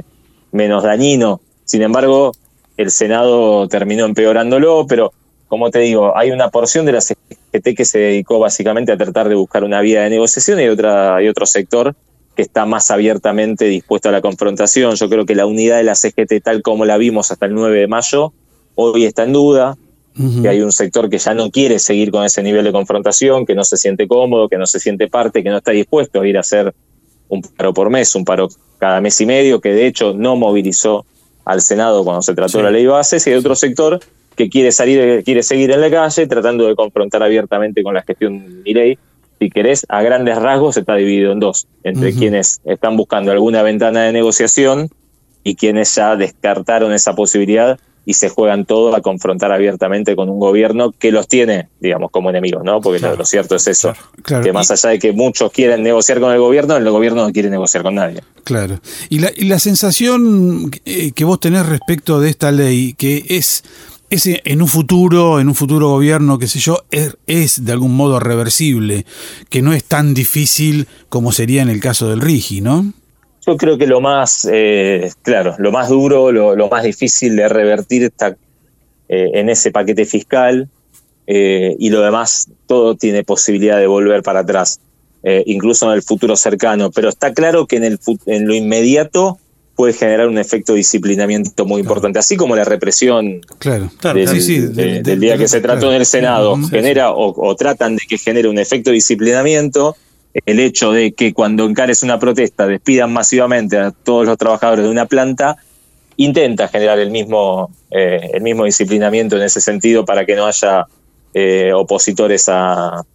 dañino. Sin embargo, el Senado terminó empeorándolo, pero como te digo, hay una porción de la CGT que se dedicó básicamente a tratar de buscar una vía de negociación, y otro sector que está más abiertamente dispuesto a la confrontación. Yo creo que la unidad de la CGT, tal como la vimos hasta el 9 de mayo, hoy está en duda, que hay un sector que ya no quiere seguir con ese nivel de confrontación, que no se siente cómodo, que no se siente parte, que no está dispuesto a ir a hacer un paro por mes, un paro cada mes y medio, que de hecho no movilizó al Senado cuando se trató la ley de bases, y hay otro sector que quiere seguir en la calle tratando de confrontar abiertamente con la gestión Milei. Si querés, a grandes rasgos está dividido en dos, entre quienes están buscando alguna ventana de negociación y quienes ya descartaron esa posibilidad y se juegan todo a confrontar abiertamente con un gobierno que los tiene, digamos, como enemigos, ¿no? Porque claro, lo cierto es eso, claro. Que más allá de que muchos quieren negociar con el gobierno no quiere negociar con nadie. Claro. Y la sensación que vos tenés respecto de esta ley, que es en un futuro gobierno, qué sé yo, es de algún modo reversible, que no es tan difícil como sería en el caso del RIGI, ¿no? Yo creo que lo más duro, lo más difícil de revertir está en ese paquete fiscal, y lo demás todo tiene posibilidad de volver para atrás, incluso en el futuro cercano. Pero está claro que en lo inmediato puede generar un efecto de disciplinamiento muy importante, así como la represión del día que se trató en el Senado genera o tratan de que genere un efecto de disciplinamiento. El hecho de que cuando encares una protesta despidan masivamente a todos los trabajadores de una planta, intenta generar el mismo disciplinamiento en ese sentido para que no haya opositores a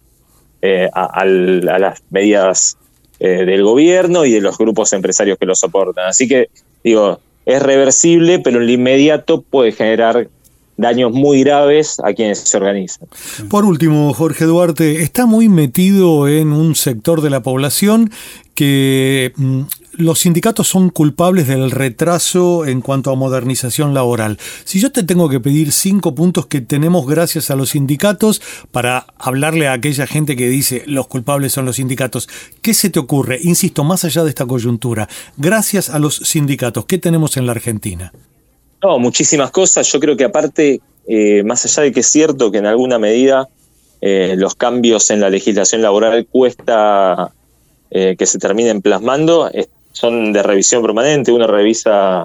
las medidas del gobierno y de los grupos empresarios que lo soportan. Así que, digo, es reversible, pero en lo inmediato puede generar daños muy graves a quienes se organizan. Por último, Jorge Duarte, está muy metido en un sector de la población que los sindicatos son culpables del retraso en cuanto a modernización laboral. Si yo te tengo que pedir 5 puntos que tenemos gracias a los sindicatos para hablarle a aquella gente que dice los culpables son los sindicatos, ¿qué se te ocurre? Insisto, más allá de esta coyuntura, gracias a los sindicatos, ¿qué tenemos en la Argentina? No, muchísimas cosas. Yo creo que aparte, más allá de que es cierto que en alguna medida los cambios en la legislación laboral cuesta que se terminen plasmando, son de revisión permanente. Uno revisa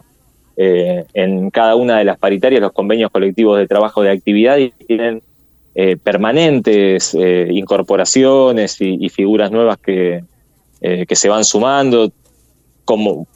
en cada una de las paritarias los convenios colectivos de trabajo de actividad y tienen permanentes incorporaciones y figuras nuevas que se van sumando. Como,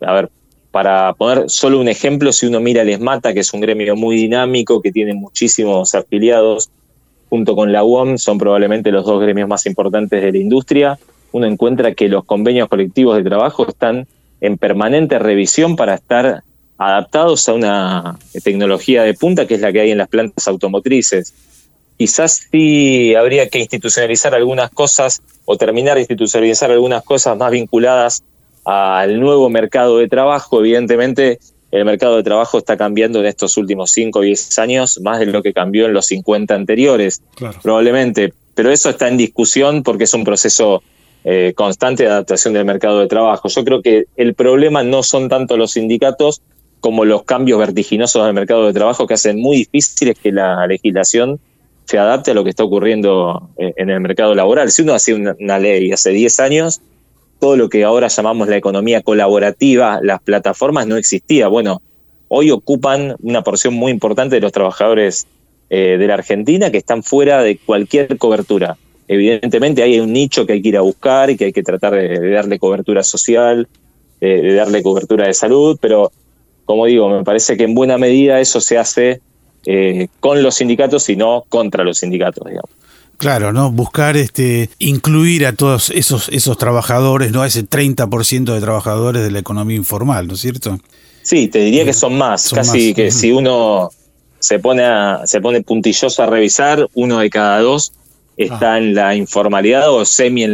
para poner solo un ejemplo, si uno mira el ESMATA, que es un gremio muy dinámico, que tiene muchísimos afiliados, junto con la UOM, son probablemente los 2 gremios más importantes de la industria, uno encuentra que los convenios colectivos de trabajo están en permanente revisión para estar adaptados a una tecnología de punta que es la que hay en las plantas automotrices. Quizás sí habría que institucionalizar algunas cosas o terminar de institucionalizar algunas cosas más vinculadas al nuevo mercado de trabajo. Evidentemente, el mercado de trabajo está cambiando en estos últimos 5 o 10 años, más de lo que cambió en los 50 anteriores, claro, probablemente. Pero eso está en discusión porque es un proceso constante de adaptación del mercado de trabajo. Yo creo que el problema no son tanto los sindicatos como los cambios vertiginosos del mercado de trabajo que hacen muy difíciles que la legislación se adapte a lo que está ocurriendo en el mercado laboral. Si uno hacía una ley hace 10 años, todo lo que ahora llamamos la economía colaborativa, las plataformas, no existía. Bueno, hoy ocupan una porción muy importante de los trabajadores de la Argentina que están fuera de cualquier cobertura. Evidentemente hay un nicho que hay que ir a buscar y que hay que tratar de darle cobertura social, de darle cobertura de salud, pero como digo, me parece que en buena medida eso se hace con los sindicatos y no contra los sindicatos, digamos. Claro, ¿no? Buscar incluir a todos esos trabajadores, ¿no? A ese 30% de trabajadores de la economía informal, ¿no es cierto? Sí, te diría que son más. Casi más. Que si uno se pone puntilloso a revisar, 1 de cada 2 está en la informalidad o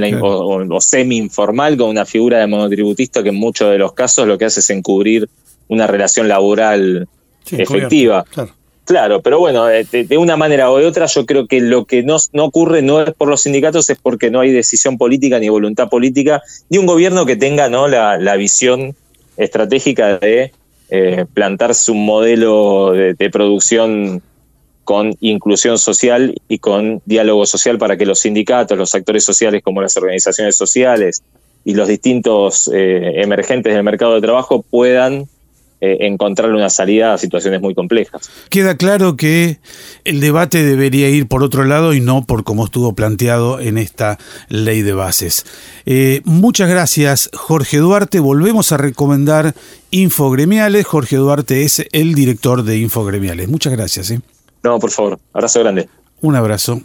semi-informal, con una figura de monotributista que en muchos de los casos lo que hace es encubrir una relación laboral efectiva. Claro, pero bueno, de una manera o de otra, yo creo que lo que no ocurre no es por los sindicatos, es porque no hay decisión política ni voluntad política de un gobierno que tenga, ¿no?, la visión estratégica de plantarse un modelo de producción con inclusión social y con diálogo social para que los sindicatos, los actores sociales como las organizaciones sociales y los distintos emergentes del mercado de trabajo puedan encontrarle una salida a situaciones muy complejas. Queda claro que el debate debería ir por otro lado y no por cómo estuvo planteado en esta ley de bases. Muchas gracias, Jorge Duarte. Volvemos a recomendar Infogremiales. Jorge Duarte es el director de Infogremiales. Muchas gracias. No, por favor. Abrazo grande. Un abrazo.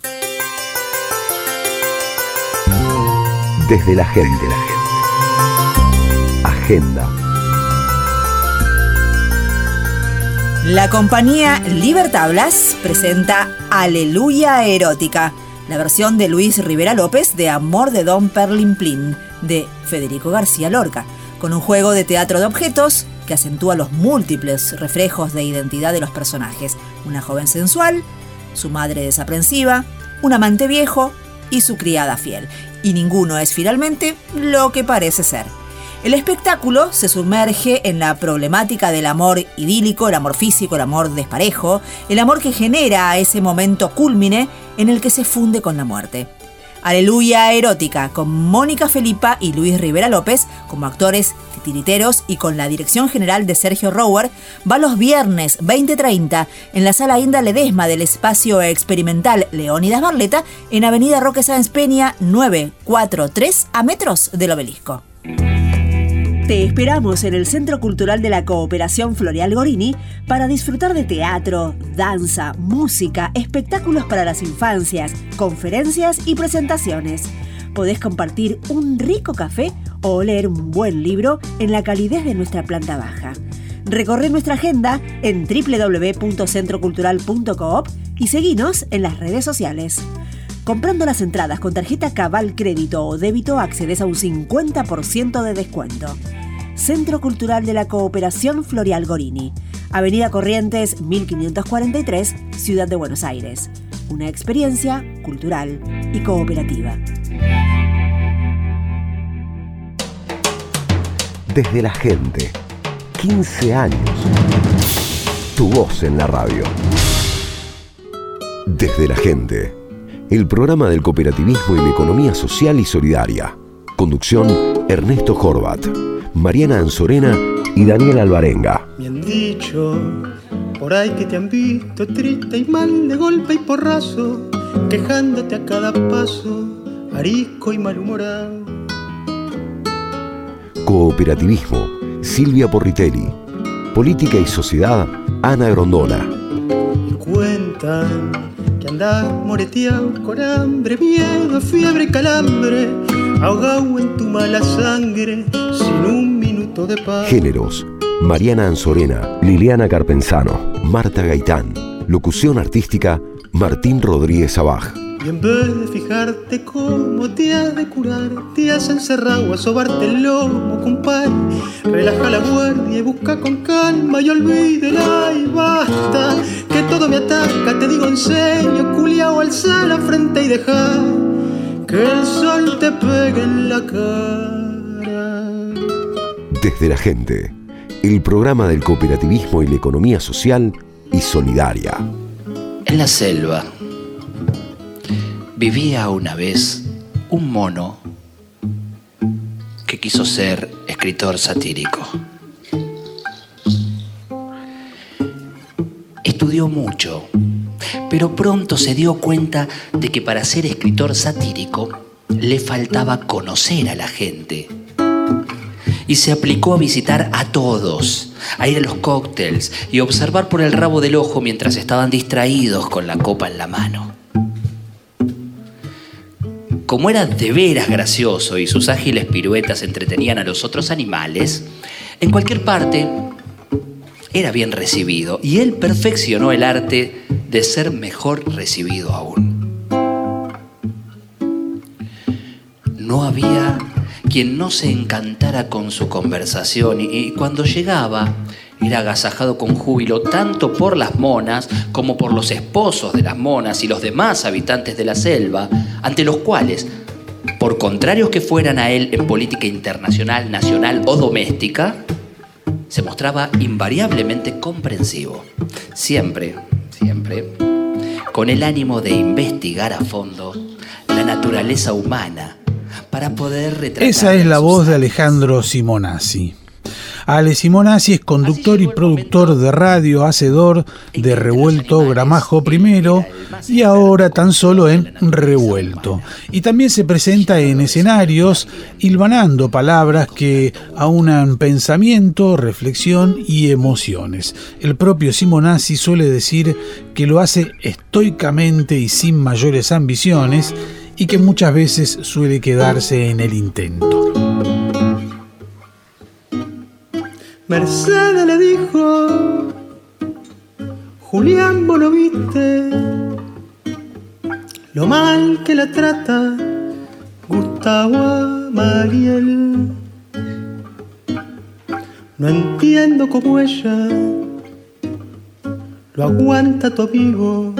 Desde la gente. Agenda. La compañía Libertablas presenta Aleluya Erótica, la versión de Luis Rivera López de Amor de Don Perlimplín, de Federico García Lorca, con un juego de teatro de objetos que acentúa los múltiples reflejos de identidad de los personajes. Una joven sensual, su madre desaprensiva, un amante viejo y su criada fiel. Y ninguno es finalmente lo que parece ser. El espectáculo se sumerge en la problemática del amor idílico, el amor físico, el amor desparejo, el amor que genera ese momento cúlmine en el que se funde con la muerte. Aleluya Erótica, con Mónica Felipa y Luis Rivera López como actores titiriteros y con la dirección general de Sergio Rower, va los viernes 20:30 en la Sala Inda Ledesma del Espacio Experimental Leónidas Barleta en Avenida Roque Sáenz Peña 943 a metros del Obelisco. Te esperamos en el Centro Cultural de la Cooperación Floreal Gorini para disfrutar de teatro, danza, música, espectáculos para las infancias, conferencias y presentaciones. Podés compartir un rico café o leer un buen libro en la calidez de nuestra planta baja. Recorre nuestra agenda en www.centrocultural.coop y seguinos en las redes sociales. Comprando las entradas con tarjeta Cabal Crédito o Débito accedes a un 50% de descuento. Centro Cultural de la Cooperación Floreal Gorini, Avenida Corrientes 1543, Ciudad de Buenos Aires. Una experiencia cultural y cooperativa. Desde la gente, 15 años. Tu voz en la radio. Desde la gente, el programa del cooperativismo y la economía social y solidaria. Conducción, Ernesto Horvat, Mariana Anzorena y Daniel Alvarenga. Me han dicho por ahí que te han visto triste y mal de golpe y porrazo, quejándote a cada paso, arisco y malhumorado. Cooperativismo, Silvia Porritelli. Política y sociedad, Ana Grondona. Y cuentan que andás moreteado con hambre, miedo, fiebre y calambre, ahogado en tu mala sangre, sin un minuto de paz. Géneros, Mariana Anzorena, Liliana Carpenzano, Marta Gaitán. Locución artística, Martín Rodríguez Abaj. Y en vez de fijarte cómo te has de curar, te has encerrado a sobarte el lomo, compadre. Relaja la guardia y busca con calma y olvídela y basta. Que todo me ataca, te digo en serio, culiao, alza la frente y deja que el sol te pegue en la cara. Desde la gente, el programa del cooperativismo y la economía social y solidaria. En la selva vivía una vez un mono que quiso ser escritor satírico. Estudió mucho, pero pronto se dio cuenta de que para ser escritor satírico le faltaba conocer a la gente. Y se aplicó a visitar a todos, a ir a los cócteles y observar por el rabo del ojo mientras estaban distraídos con la copa en la mano. Como era de veras gracioso y sus ágiles piruetas entretenían a los otros animales, en cualquier parte era bien recibido y él perfeccionó el arte de ser mejor recibido aún. No había quien no se encantara con su conversación y cuando llegaba era agasajado con júbilo tanto por las monas como por los esposos de las monas y los demás habitantes de la selva, ante los cuales, por contrarios que fueran a él en política internacional, nacional o doméstica, se mostraba invariablemente comprensivo. Siempre, con el ánimo de investigar a fondo la naturaleza humana para poder retratar. Esa es la voz de Alejandro Simonazzi. Ale Simonazzi es conductor y productor de radio, hacedor de Revuelto Gramajo primero y ahora tan solo en Revuelto. Y también se presenta en escenarios hilvanando palabras que aunan pensamiento, reflexión y emociones. El propio Simonazzi suele decir que lo hace estoicamente y sin mayores ambiciones y que muchas veces suele quedarse en el intento. Mercedes le dijo Julián, vos lo viste, lo mal que la trata Gustavo a Mariel. No entiendo cómo ella lo aguanta tu amigo,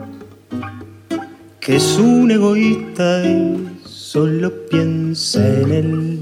que es un egoísta y solo piensa en él.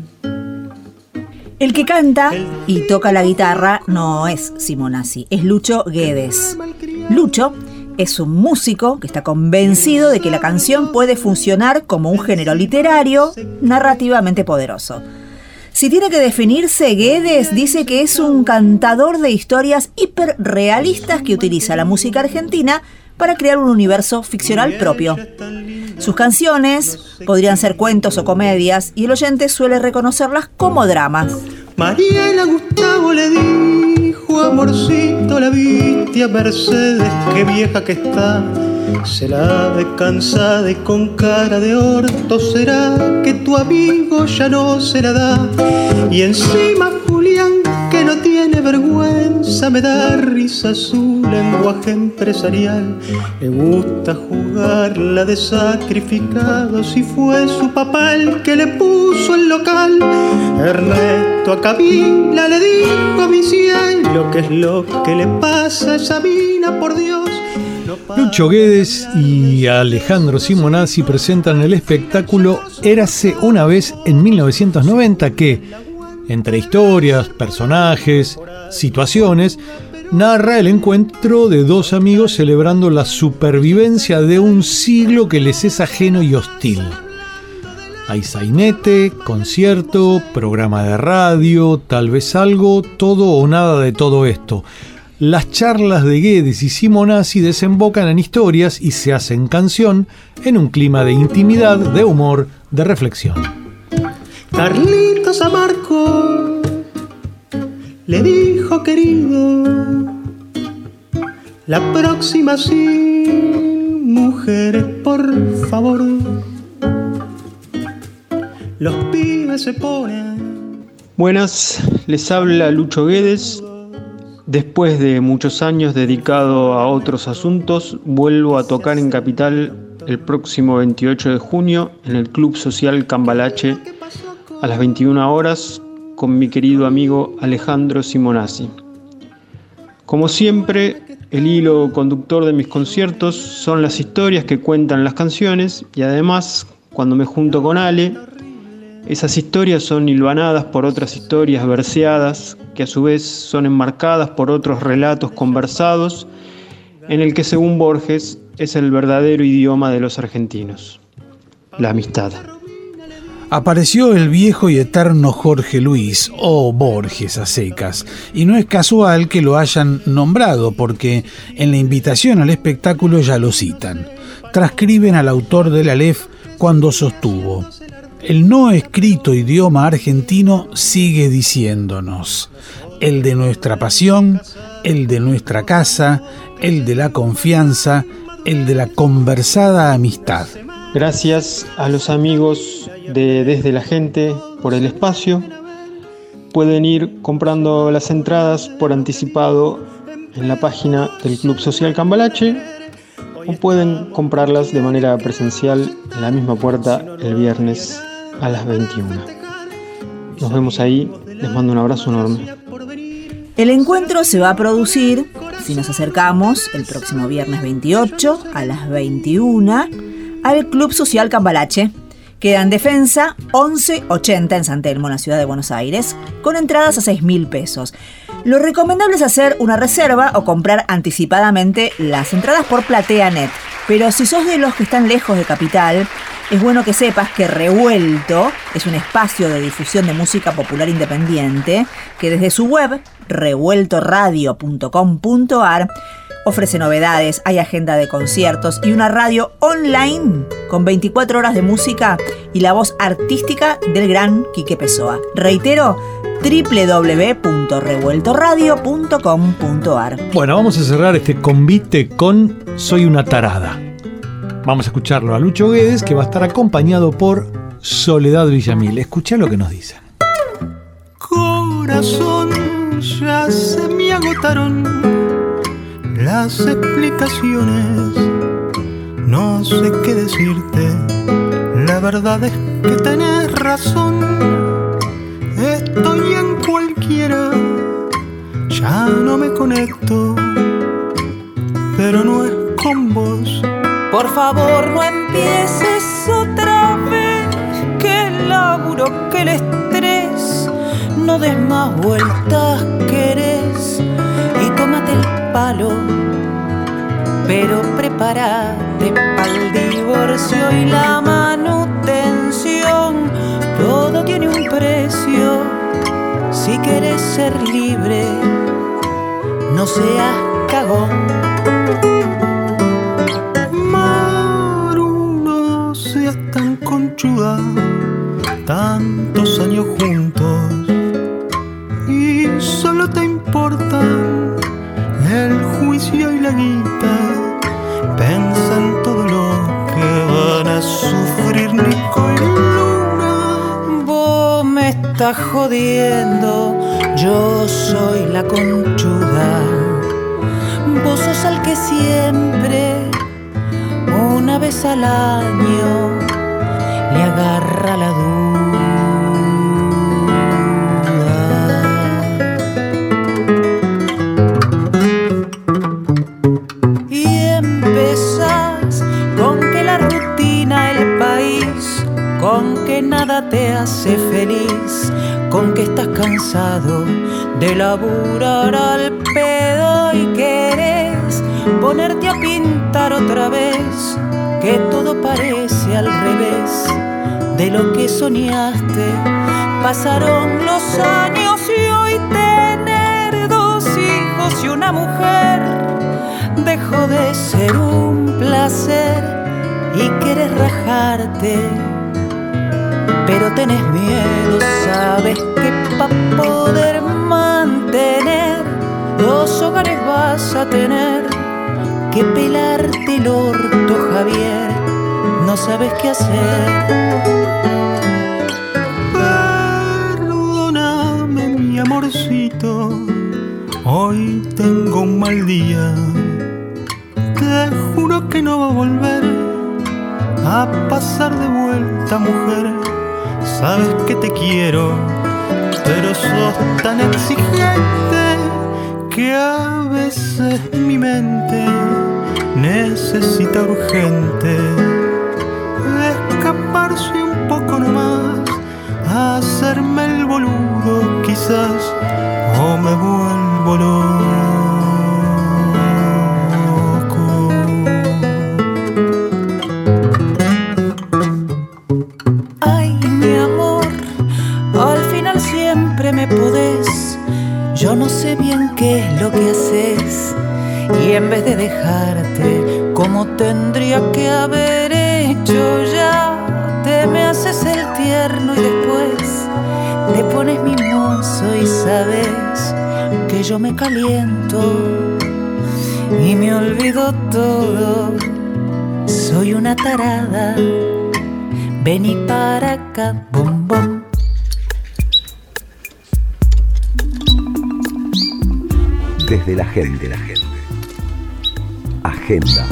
El que canta y toca la guitarra no es Simonazzi, es Lucho Guedes. Lucho es un músico que está convencido de que la canción puede funcionar como un género literario narrativamente poderoso. Si tiene que definirse, Guedes dice que es un cantador de historias hiperrealistas que utiliza la música argentina para crear un universo ficcional propio. Sus canciones podrían ser cuentos o comedias y el oyente suele reconocerlas como dramas. Mariela Gustavo le dijo, amorcito, la viste a Mercedes, qué vieja que está. Se la ve cansada y con cara de orto, ¿será que tu amigo ya no se la da? Y encima Julián, que no tiene vergüenza, me da risa su lenguaje empresarial. Le gusta jugar de sacrificado, si fue su papá el que le puso el local. Ernesto a Camila le dijo, mi cielo, ¿qué es lo que le pasa a esa mina, por Dios? Lucho Guedes y Alejandro Simonazzi presentan el espectáculo Érase una vez en 1990 que, entre historias, personajes, situaciones, narra el encuentro de dos amigos celebrando la supervivencia de un siglo que les es ajeno y hostil. Hay sainete, concierto, programa de radio, tal vez algo, todo o nada de todo esto. Las charlas de Guedes y Simonazzi desembocan en historias y se hacen canción en un clima de intimidad, de humor, de reflexión. Carlitos a Marco le dijo, querido, la próxima sin mujeres, por favor. Los pibes se ponen. Buenas, les habla Lucho Guedes. Después de muchos años dedicado a otros asuntos, vuelvo a tocar en Capital el próximo 28 de junio en el Club Social Cambalache a las 21 horas con mi querido amigo Alejandro Simonazzi. Como siempre, el hilo conductor de mis conciertos son las historias que cuentan las canciones y además, cuando me junto con Ale, esas historias son hilvanadas por otras historias verseadas que a su vez son enmarcadas por otros relatos conversados en el que, según Borges, es el verdadero idioma de los argentinos, la amistad. Apareció el viejo y eterno Jorge Luis, o Borges a secas, y no es casual que lo hayan nombrado porque en la invitación al espectáculo ya lo citan. Transcriben al autor del Aleph cuando sostuvo: el no escrito idioma argentino sigue diciéndonos, el de nuestra pasión, el de nuestra casa, el de la confianza, el de la conversada amistad. Gracias a los amigos de Desde la Gente por el espacio. Pueden ir comprando las entradas por anticipado en la página del Club Social Cambalache o pueden comprarlas de manera presencial en la misma puerta el viernes a las 21. Nos vemos ahí, les mando un abrazo enorme. El encuentro se va a producir, si nos acercamos, el próximo viernes 28 a las 21 al Club Social Cambalache. Queda en Defensa 1180 en San Telmo, en la ciudad de Buenos Aires, con entradas a 6.000 pesos. Lo recomendable es hacer una reserva o comprar anticipadamente las entradas por PlateaNet. Pero si sos de los que están lejos de Capital, es bueno que sepas que Revuelto es un espacio de difusión de música popular independiente que desde su web, revueltoradio.com.ar, ofrece novedades, hay agenda de conciertos y una radio online con 24 horas de música y la voz artística del gran Quique Pessoa. Reitero, www.revueltoradio.com.ar. Bueno, vamos a cerrar este convite con Soy una tarada. Vamos a escucharlo a Lucho Guedes, que va a estar acompañado por Soledad Villamil. Escuchá lo que nos dicen. Corazón, ya se me agotaron las explicaciones. No sé qué decirte, la verdad es que tenés razón. Estoy en cualquiera, ya no me conecto, pero no es con vos. Por favor no empieces otra vez, que el laburo, que el estrés. No des más vueltas, querés, y tómate el palo. Pero prepárate pa'l divorcio y la manutención. Todo tiene un precio. Si querés ser libre, no seas cagón. Maru, no seas tan conchuda, tantos años juntos y solo te importan el juicio y la guita. Pensa en todo lo que van a sufrir Nico y Luna. Vos me estás jodiendo, yo soy la conchuda. Vos sos el que siempre, una vez al año, le agarra la duda. Y empezás con que la rutina, el país, con que nada te hace feliz, con que estás cansado de laburar al pedo y querés ponerte a pintar otra vez, que todo parece al revés de lo que soñaste. Pasaron los años y hoy tener 2 hijos y una mujer dejó de ser un placer y querés rajarte, pero tenés miedo, sabes que pa' poder mantener 2 hogares vas a tener que pelarte el orto, Javier, no sabes qué hacer. Perdóname, mi amorcito, hoy tengo un mal día. Te juro que no va a volver a pasar de vuelta, mujer. Sabes que te quiero, pero sos tan exigente que a veces mi mente necesita urgente escaparse un poco nomás, hacerme el boludo quizás, o me vuelvo loco. Ay, mi amor, al final siempre me podés. Yo no sé bien qué es lo que haces, y en vez de dejarte como tendría que haber hecho ya, te me haces el tierno y después le pones mimoso y sabes que yo me caliento y me olvido todo. Soy una tarada, vení para acá, bom bom. Desde la gente. Agenda.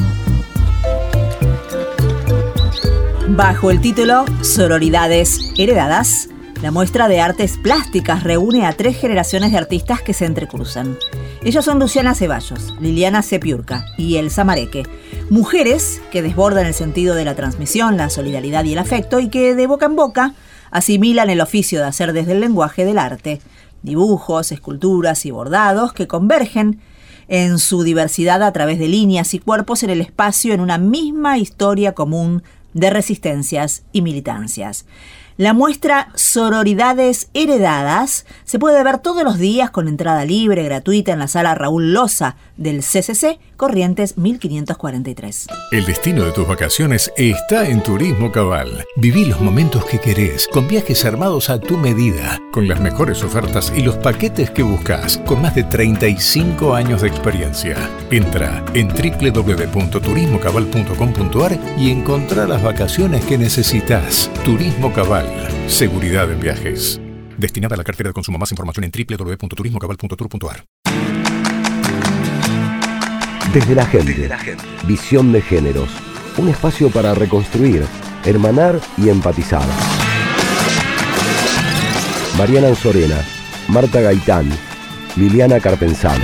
Bajo el título Sororidades Heredadas, la muestra de artes plásticas reúne a 3 generaciones de artistas que se entrecruzan. Ellos son Luciana Ceballos, Liliana Sepiurca y Elsa Mareque, mujeres que desbordan el sentido de la transmisión, la solidaridad y el afecto, y que de boca en boca asimilan el oficio de hacer desde el lenguaje del arte. Dibujos, esculturas y bordados que convergen en su diversidad a través de líneas y cuerpos en el espacio en una misma historia común de resistencias y militancias. La muestra Sororidades Heredadas se puede ver todos los días con entrada libre, gratuita, en la sala Raúl Loza del CCC, Corrientes 1543. El destino de tus vacaciones está en Turismo Cabal. Viví los momentos que querés, con viajes armados a tu medida, con las mejores ofertas y los paquetes que buscas, con más de 35 años de experiencia. Entra en www.turismocabal.com.ar y encontrá las vacaciones que necesitas. Turismo Cabal. Seguridad en viajes. Destinada a la cartera de consumo. Más información en www.turismocabal.tour.ar. Desde la gente. Visión de géneros. Un espacio para reconstruir, hermanar y empatizar. Mariana Anzorena, Marta Gaitán, Liliana Carpenzano.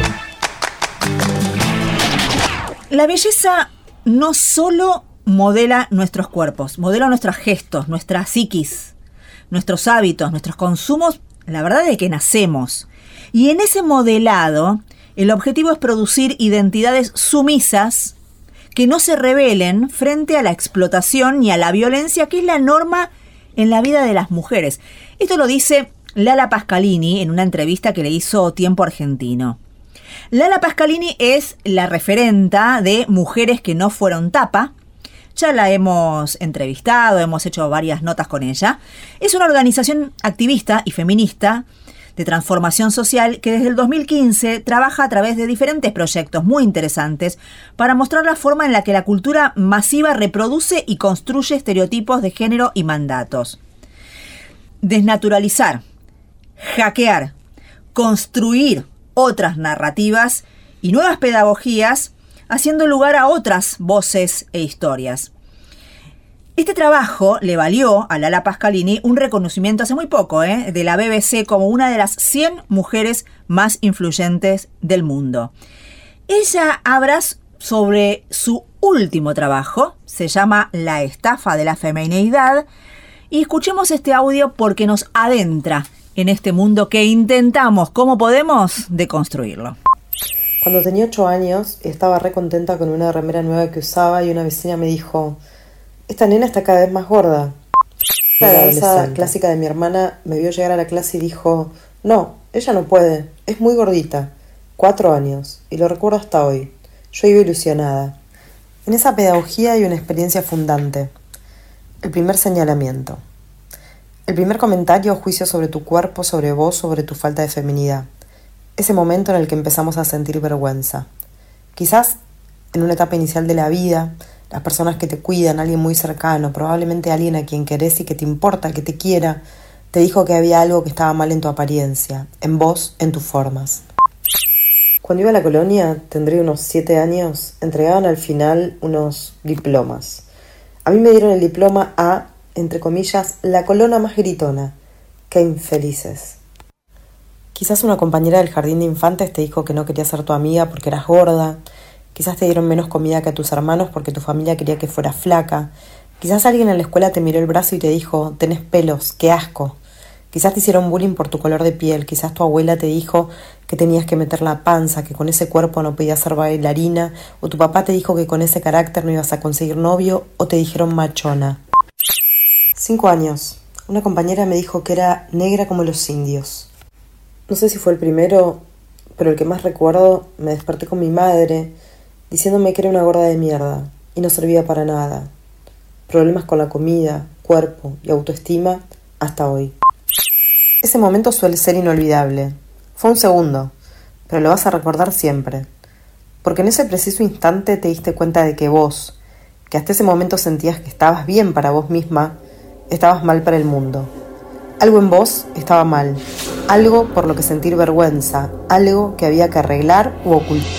La belleza no solo modela nuestros cuerpos, modela nuestros gestos, nuestra psiquis, nuestros hábitos, nuestros consumos, la verdad es que nacemos. Y en ese modelado, el objetivo es producir identidades sumisas que no se rebelen frente a la explotación ni a la violencia, que es la norma en la vida de las mujeres. Esto lo dice Lala Pascalini en una entrevista que le hizo Tiempo Argentino. Lala Pascalini es la referenta de Mujeres que no fueron tapa. Ya la hemos entrevistado, hemos hecho varias notas con ella. Es una organización activista y feminista de transformación social que desde el 2015 trabaja a través de diferentes proyectos muy interesantes para mostrar la forma en la que la cultura masiva reproduce y construye estereotipos de género y mandatos. Desnaturalizar, hackear, construir otras narrativas y nuevas pedagogías, haciendo lugar a otras voces e historias. Este trabajo le valió a Lala Pascalini un reconocimiento hace muy poco, de la BBC como una de las 100 mujeres más influyentes del mundo. Ella habla sobre su último trabajo, se llama La estafa de la femineidad, y escuchemos este audio porque nos adentra en este mundo que intentamos, como podemos, deconstruirlo. Cuando tenía 8 años, estaba re contenta con una remera nueva que usaba y una vecina me dijo: esta nena está cada vez más gorda. La danza clásica de mi hermana me vio llegar a la clase y dijo: no, ella no puede, es muy gordita. 4 años, y lo recuerdo hasta hoy. Yo iba ilusionada. En esa pedagogía hay una experiencia fundante. El primer señalamiento. El primer comentario o juicio sobre tu cuerpo, sobre vos, sobre tu falta de feminidad. Ese momento en el que empezamos a sentir vergüenza. Quizás en una etapa inicial de la vida, las personas que te cuidan, alguien muy cercano, probablemente alguien a quien querés y que te importa, que te quiera, te dijo que había algo que estaba mal en tu apariencia, en vos, en tus formas. Cuando iba a la colonia, tendría unos 7 años, entregaban al final unos diplomas. A mí me dieron el diploma a, entre comillas, la colona más gritona. ¡Qué infelices! Quizás una compañera del jardín de infantes te dijo que no quería ser tu amiga porque eras gorda. Quizás te dieron menos comida que a tus hermanos porque tu familia quería que fueras flaca. Quizás alguien en la escuela te miró el brazo y te dijo: tenés pelos, qué asco. Quizás te hicieron bullying por tu color de piel. Quizás tu abuela te dijo que tenías que meter la panza, que con ese cuerpo no podías ser bailarina. O tu papá te dijo que con ese carácter no ibas a conseguir novio. O te dijeron machona. 5 años. Una compañera me dijo que era negra como los indios. No sé si fue el primero, pero el que más recuerdo, me desperté con mi madre diciéndome que era una gorda de mierda y no servía para nada. Problemas con la comida, cuerpo y autoestima hasta hoy. Ese momento suele ser inolvidable. Fue un segundo, pero lo vas a recordar siempre. Porque en ese preciso instante te diste cuenta de que vos, que hasta ese momento sentías que estabas bien para vos misma, estabas mal para el mundo. Algo en vos estaba mal, algo por lo que sentir vergüenza, algo que había que arreglar u ocultar.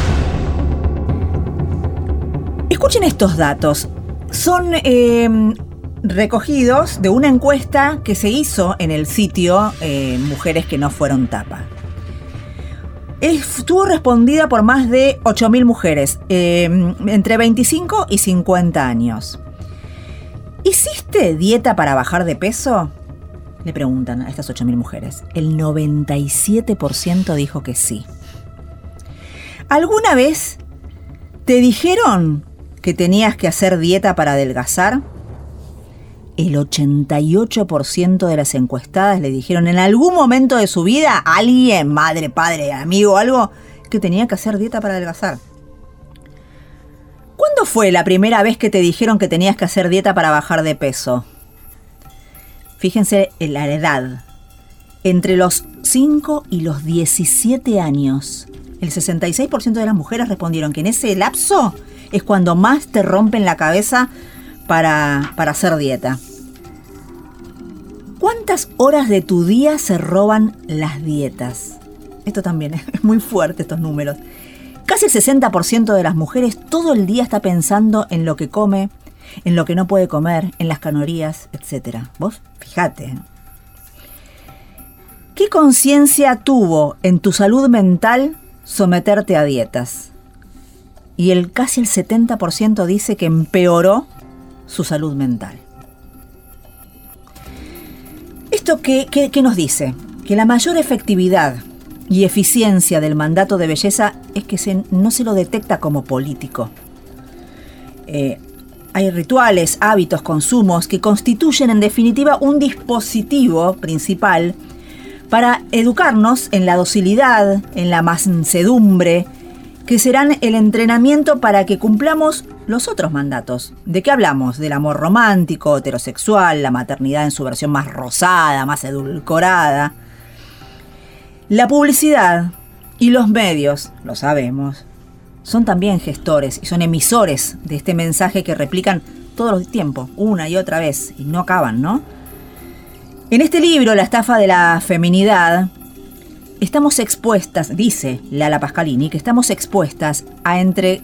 Escuchen estos datos. Son recogidos de una encuesta que se hizo en el sitio Mujeres que no fueron tapa. Estuvo respondida por más de 8.000 mujeres, entre 25 y 50 años. ¿Hiciste dieta para bajar de peso? Le preguntan a estas 8.000 mujeres. El 97% dijo que sí. ¿Alguna vez te dijeron que tenías que hacer dieta para adelgazar? El 88% de las encuestadas le dijeron en algún momento de su vida a alguien, madre, padre, amigo o algo, que tenía que hacer dieta para adelgazar. ¿Cuándo fue la primera vez que te dijeron que tenías que hacer dieta para bajar de peso? Fíjense en la edad. Entre los 5 y los 17 años, el 66% de las mujeres respondieron que en ese lapso es cuando más te rompen la cabeza para hacer dieta. ¿Cuántas horas de tu día se roban las dietas? Esto también es muy fuerte, estos números. Casi el 60% de las mujeres todo el día está pensando en lo que come, en lo que no puede comer, en las calorías, etc. Vos, fíjate. ¿Qué conciencia tuvo en tu salud mental someterte a dietas? Y casi el 70% dice que empeoró su salud mental. ¿Esto qué nos dice? Que la mayor efectividad y eficiencia del mandato de belleza es que no se lo detecta como político. Hay rituales, hábitos, consumos que constituyen en definitiva un dispositivo principal para educarnos en la docilidad, en la mansedumbre, que serán el entrenamiento para que cumplamos los otros mandatos. ¿De qué hablamos? Del amor romántico, heterosexual, la maternidad en su versión más rosada, más edulcorada. La publicidad y los medios, lo sabemos, son también gestores y son emisores de este mensaje que replican todo el tiempo, una y otra vez, y no acaban, ¿no? En este libro, La estafa de la feminidad, estamos expuestas, dice Lala Pascalini, que estamos expuestas a entre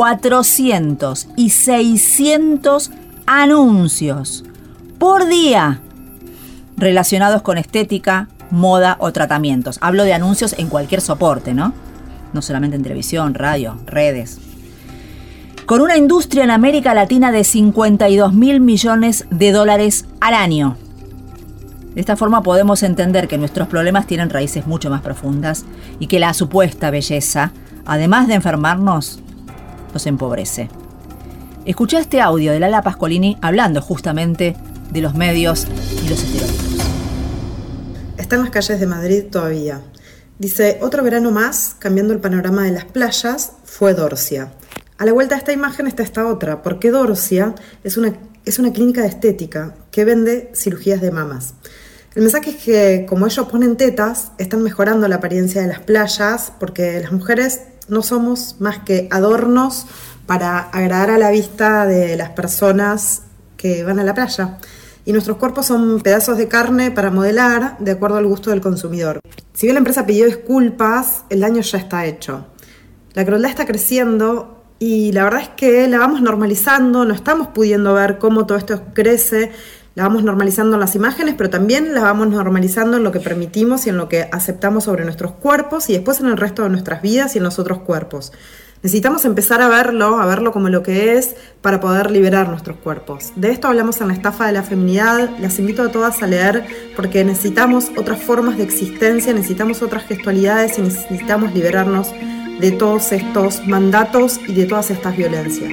400 y 600 anuncios por día relacionados con estética, moda o tratamientos. Hablo de anuncios en cualquier soporte, ¿no? No solamente en televisión, radio, redes. Con una industria en América Latina de $52.000 millones al año. De esta forma podemos entender que nuestros problemas tienen raíces mucho más profundas y que la supuesta belleza, además de enfermarnos, nos empobrece. Escuchá este audio de Lala Pascolini hablando justamente de los medios y los estereotipos. Está en las calles de Madrid todavía. Dice, otro verano más, cambiando el panorama de las playas, fue Dorcia. A la vuelta de esta imagen está esta otra, porque Dorcia es una clínica de estética que vende cirugías de mamas. El mensaje es que, como ellos ponen tetas, están mejorando la apariencia de las playas, porque las mujeres no somos más que adornos para agradar a la vista de las personas que van a la playa. Y nuestros cuerpos son pedazos de carne para modelar de acuerdo al gusto del consumidor. Si bien la empresa pidió disculpas, el daño ya está hecho. La crueldad está creciendo y la verdad es que la vamos normalizando, no estamos pudiendo ver cómo todo esto crece, la vamos normalizando en las imágenes, pero también la vamos normalizando en lo que permitimos y en lo que aceptamos sobre nuestros cuerpos y después en el resto de nuestras vidas y en los otros cuerpos. Necesitamos empezar a verlo como lo que es para poder liberar nuestros cuerpos. De esto hablamos en La estafa de la feminidad. Las invito a todas a leer porque necesitamos otras formas de existencia, necesitamos otras gestualidades y necesitamos liberarnos de todos estos mandatos y de todas estas violencias.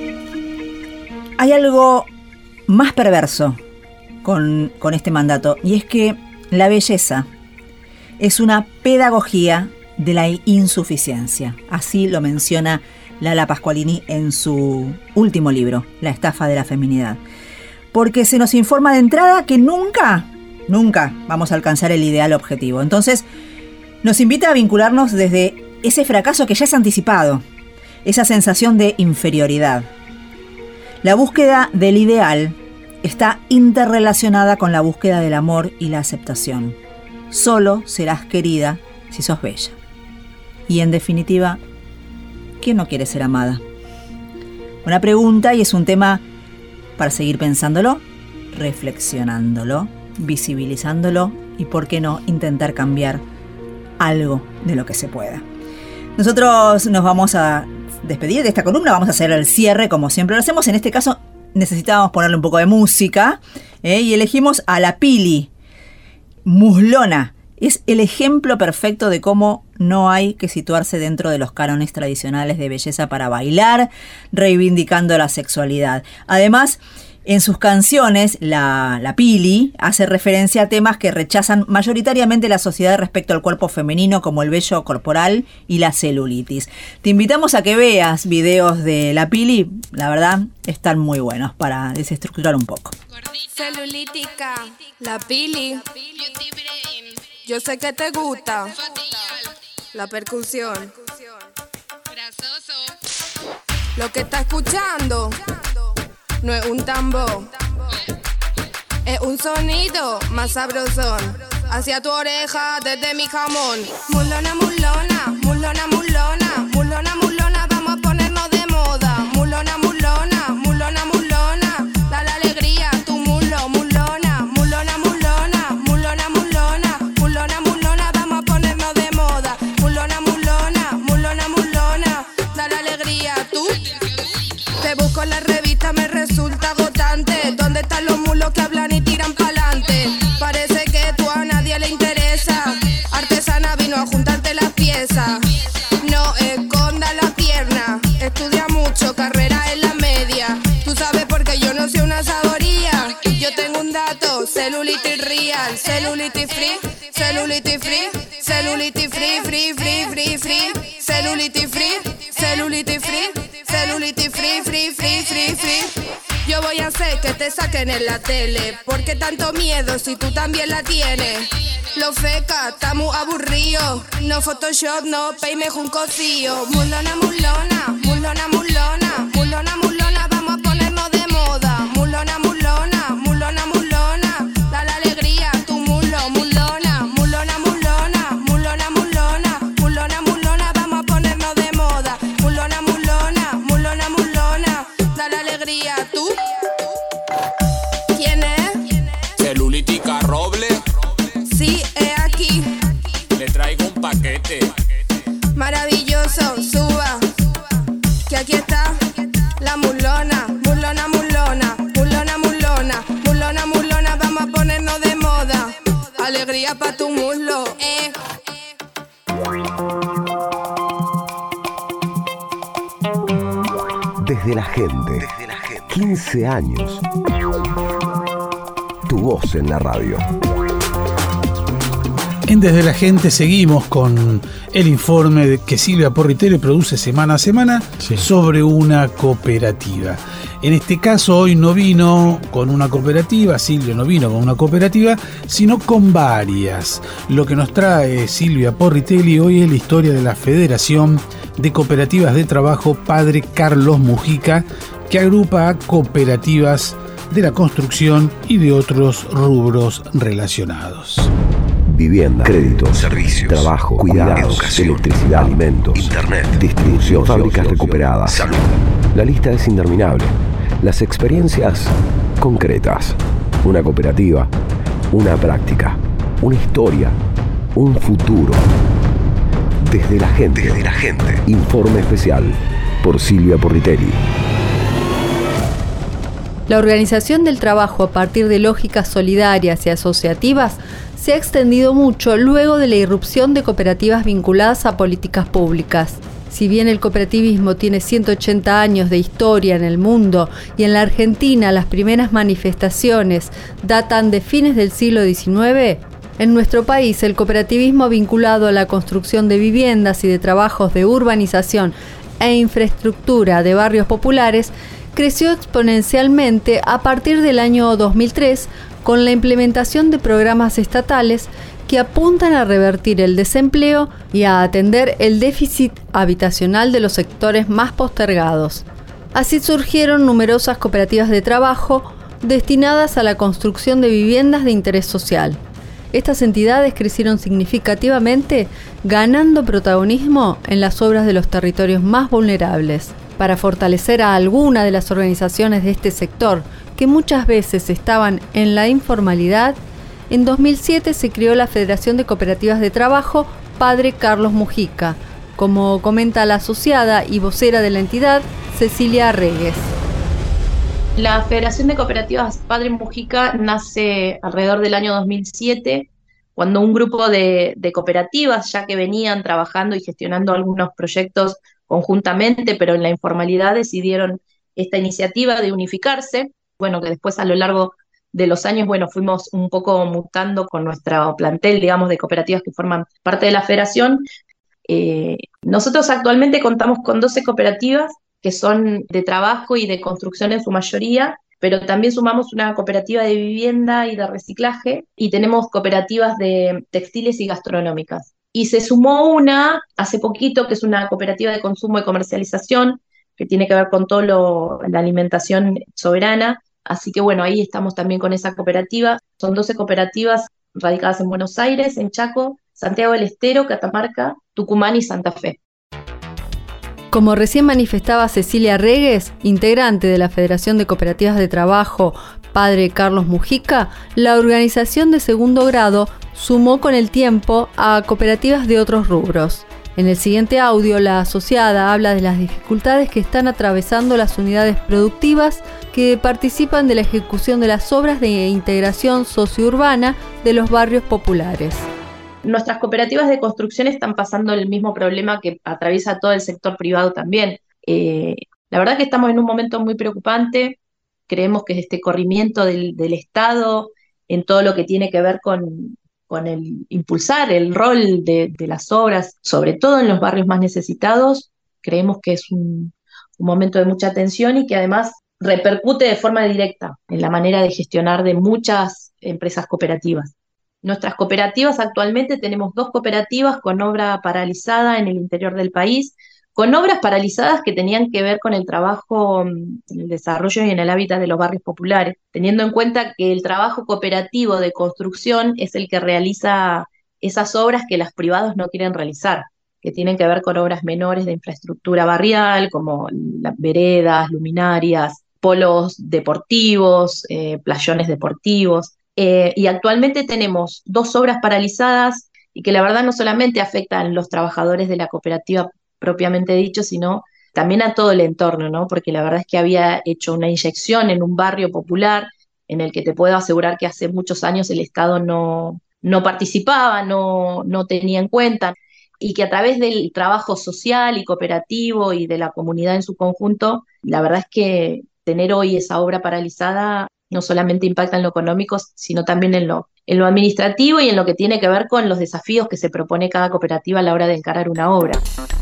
Hay algo más perverso con este mandato y es que la belleza es una pedagogía de la insuficiencia. Así lo menciona Lala Pasqualini en su último libro, La estafa de la feminidad. Porque se nos informa de entrada que nunca vamos a alcanzar el ideal objetivo. Entonces, nos invita a vincularnos desde ese fracaso que ya es anticipado, esa sensación de inferioridad. La búsqueda del ideal está interrelacionada con la búsqueda del amor y la aceptación. Solo serás querida si sos bella. Y en definitiva, ¿quién no quiere ser amada? Una pregunta y es un tema para seguir pensándolo, reflexionándolo, visibilizándolo y, por qué no, intentar cambiar algo de lo que se pueda. Nosotros nos vamos a despedir de esta columna, vamos a hacer el cierre como siempre lo hacemos. En este caso necesitábamos ponerle un poco de música y elegimos a La Pili, Muslona. Es el ejemplo perfecto de cómo no hay que situarse dentro de los cánones tradicionales de belleza para bailar, reivindicando la sexualidad. Además, en sus canciones, la Pili hace referencia a temas que rechazan mayoritariamente la sociedad respecto al cuerpo femenino, como el vello corporal y la celulitis. Te invitamos a que veas videos de La Pili, la verdad, están muy buenos para desestructurar un poco. Celulítica, La Pili. Yo sé que te gusta la percusión. Lo que está escuchando no es un tambor, es un sonido más sabrosón hacia tu oreja desde mi jamón. Mulona, mulona, mulona, mulona, mulona, mulona. a juntarte las piezas. No escondas la pierna, estudia mucho, carrera en la media. Tú sabes porque yo no soy una saboría. Yo tengo un dato, celulitis real, celulitis free, celulitis free, celulitis free, free, free, free, free, celulitis free, celulitis free, celulitis free, free, free, free, free. Yo voy a hacer que te saquen en la tele. ¿Por qué tanto miedo si tú también la tienes? Lo feca, está muy aburrido. No Photoshop, no peine juncocillo. Mulona, mulona, mulona, mulona, mulona, mulona, vamos a ponernos de moda. Mulona, mulona, mulona, mulona, da la alegría a tu mulo. Mulona, mulona, mulona, mulona, mulona, mulona, mulona, vamos a ponernos de moda. Mulona, mulona, mulona, mulona, da la alegría a tu. ¿Quién es? Celulítica Roble. Sí, es aquí. Le traigo un paquete. Maravilloso, suba. Que aquí está la mulona. Mulona, mulona, mulona, mulona, mulona, mulona, vamos a ponernos de moda. Alegría pa' tu muslo, Desde la gente. 15 años. Tu voz en la radio. En Desde la Gente seguimos con el informe que Silvia Porritelli produce semana a semana sobre una cooperativa. En este caso hoy no vino con una cooperativa, Silvia no vino con una cooperativa, sino con varias. Lo que nos trae Silvia Porritelli hoy es la historia de la Federación de Cooperativas de Trabajo Padre Carlos Mujica, que agrupa a cooperativas de la construcción y de otros rubros relacionados. Vivienda, créditos, servicios, trabajo, cuidados, educación, electricidad, alimentos, internet, distribución, fábricas recuperadas, salud. La lista es interminable. Las experiencias concretas. Una cooperativa, una práctica, una historia, un futuro. Desde la gente. Desde la gente. Informe especial por Silvia Porritelli. La organización del trabajo a partir de lógicas solidarias y asociativas se ha extendido mucho luego de la irrupción de cooperativas vinculadas a políticas públicas. Si bien el cooperativismo tiene 180 años de historia en el mundo y en la Argentina las primeras manifestaciones datan de fines del siglo XIX, en nuestro país el cooperativismo vinculado a la construcción de viviendas y de trabajos de urbanización e infraestructura de barrios populares creció exponencialmente a partir del año 2003 con la implementación de programas estatales que apuntan a revertir el desempleo y a atender el déficit habitacional de los sectores más postergados. Así surgieron numerosas cooperativas de trabajo destinadas a la construcción de viviendas de interés social. Estas entidades crecieron significativamente, ganando protagonismo en las obras de los territorios más vulnerables. Para fortalecer a alguna de las organizaciones de este sector, que muchas veces estaban en la informalidad, en 2007 se creó la Federación de Cooperativas de Trabajo Padre Carlos Mujica, como comenta la asociada y vocera de la entidad, Cecilia Arregues. La Federación de Cooperativas Padre Mujica nace alrededor del año 2007, cuando un grupo de cooperativas, ya que venían trabajando y gestionando algunos proyectos conjuntamente, pero en la informalidad, decidieron esta iniciativa de unificarse. Bueno, que después a lo largo de los años, fuimos un poco mutando con nuestro plantel, digamos, de cooperativas que forman parte de la federación. Nosotros actualmente contamos con 12 cooperativas que son de trabajo y de construcción en su mayoría, pero también sumamos una cooperativa de vivienda y de reciclaje, y tenemos cooperativas de textiles y gastronómicas. Y se sumó una hace poquito, que es una cooperativa de consumo y comercialización, que tiene que ver con todo la alimentación soberana. Así que ahí estamos también con esa cooperativa. Son 12 cooperativas radicadas en Buenos Aires, en Chaco, Santiago del Estero, Catamarca, Tucumán y Santa Fe. Como recién manifestaba Cecilia Arregues, integrante de la Federación de Cooperativas de Trabajo Padre Carlos Mujica, la organización de segundo grado sumó con el tiempo a cooperativas de otros rubros. En el siguiente audio, la asociada habla de las dificultades que están atravesando las unidades productivas que participan de la ejecución de las obras de integración sociourbana de los barrios populares. Nuestras cooperativas de construcción están pasando el mismo problema que atraviesa todo el sector privado también. La verdad que estamos en un momento muy preocupante. Creemos que este corrimiento del Estado en todo lo que tiene que ver con el impulsar el rol de las obras, sobre todo en los barrios más necesitados, creemos que es un momento de mucha tensión y que además repercute de forma directa en la manera de gestionar de muchas empresas cooperativas. Nuestras cooperativas actualmente tenemos 2 cooperativas con obra paralizada en el interior del país, con obras paralizadas que tenían que ver con el trabajo en el desarrollo y en el hábitat de los barrios populares, teniendo en cuenta que el trabajo cooperativo de construcción es el que realiza esas obras que los privados no quieren realizar, que tienen que ver con obras menores de infraestructura barrial, como las veredas, luminarias, polos deportivos, playones deportivos. Y actualmente tenemos 2 obras paralizadas y que la verdad no solamente afectan a los trabajadores de la cooperativa propiamente dicho, sino también a todo el entorno, ¿no? Porque la verdad es que había hecho una inyección en un barrio popular en el que te puedo asegurar que hace muchos años el Estado no participaba, no tenía en cuenta, y que a través del trabajo social y cooperativo y de la comunidad en su conjunto, la verdad es que tener hoy esa obra paralizada no solamente impacta en lo económico, sino también en lo administrativo y en lo que tiene que ver con los desafíos que se propone cada cooperativa a la hora de encarar una obra.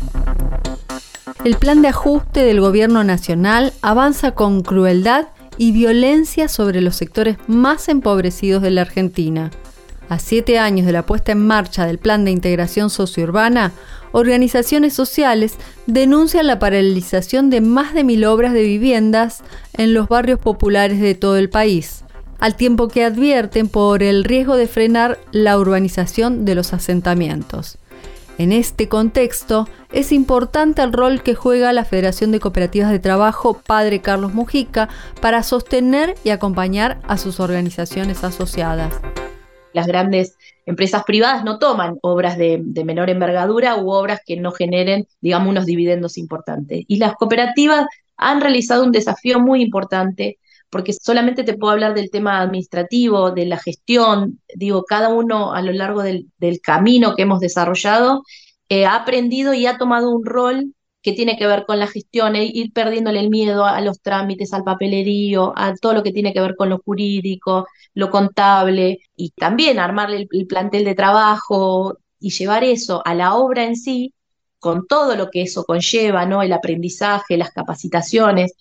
El plan de ajuste del Gobierno Nacional avanza con crueldad y violencia sobre los sectores más empobrecidos de la Argentina. A 7 años de la puesta en marcha del Plan de Integración Sociourbana, organizaciones sociales denuncian la paralización de más de 1.000 obras de viviendas en los barrios populares de todo el país, al tiempo que advierten por el riesgo de frenar la urbanización de los asentamientos. En este contexto, es importante el rol que juega la Federación de Cooperativas de Trabajo Padre Carlos Mujica para sostener y acompañar a sus organizaciones asociadas. Las grandes empresas privadas no toman obras de menor envergadura u obras que no generen, digamos, unos dividendos importantes. Y las cooperativas han realizado un desafío muy importante, porque solamente te puedo hablar del tema administrativo, de la gestión, digo, cada uno a lo largo del camino que hemos desarrollado ha aprendido y ha tomado un rol que tiene que ver con la gestión, ir perdiéndole el miedo a los trámites, al papelerío, a todo lo que tiene que ver con lo jurídico, lo contable, y también armarle el plantel de trabajo y llevar eso a la obra en sí, con todo lo que eso conlleva, ¿no? El aprendizaje, las capacitaciones.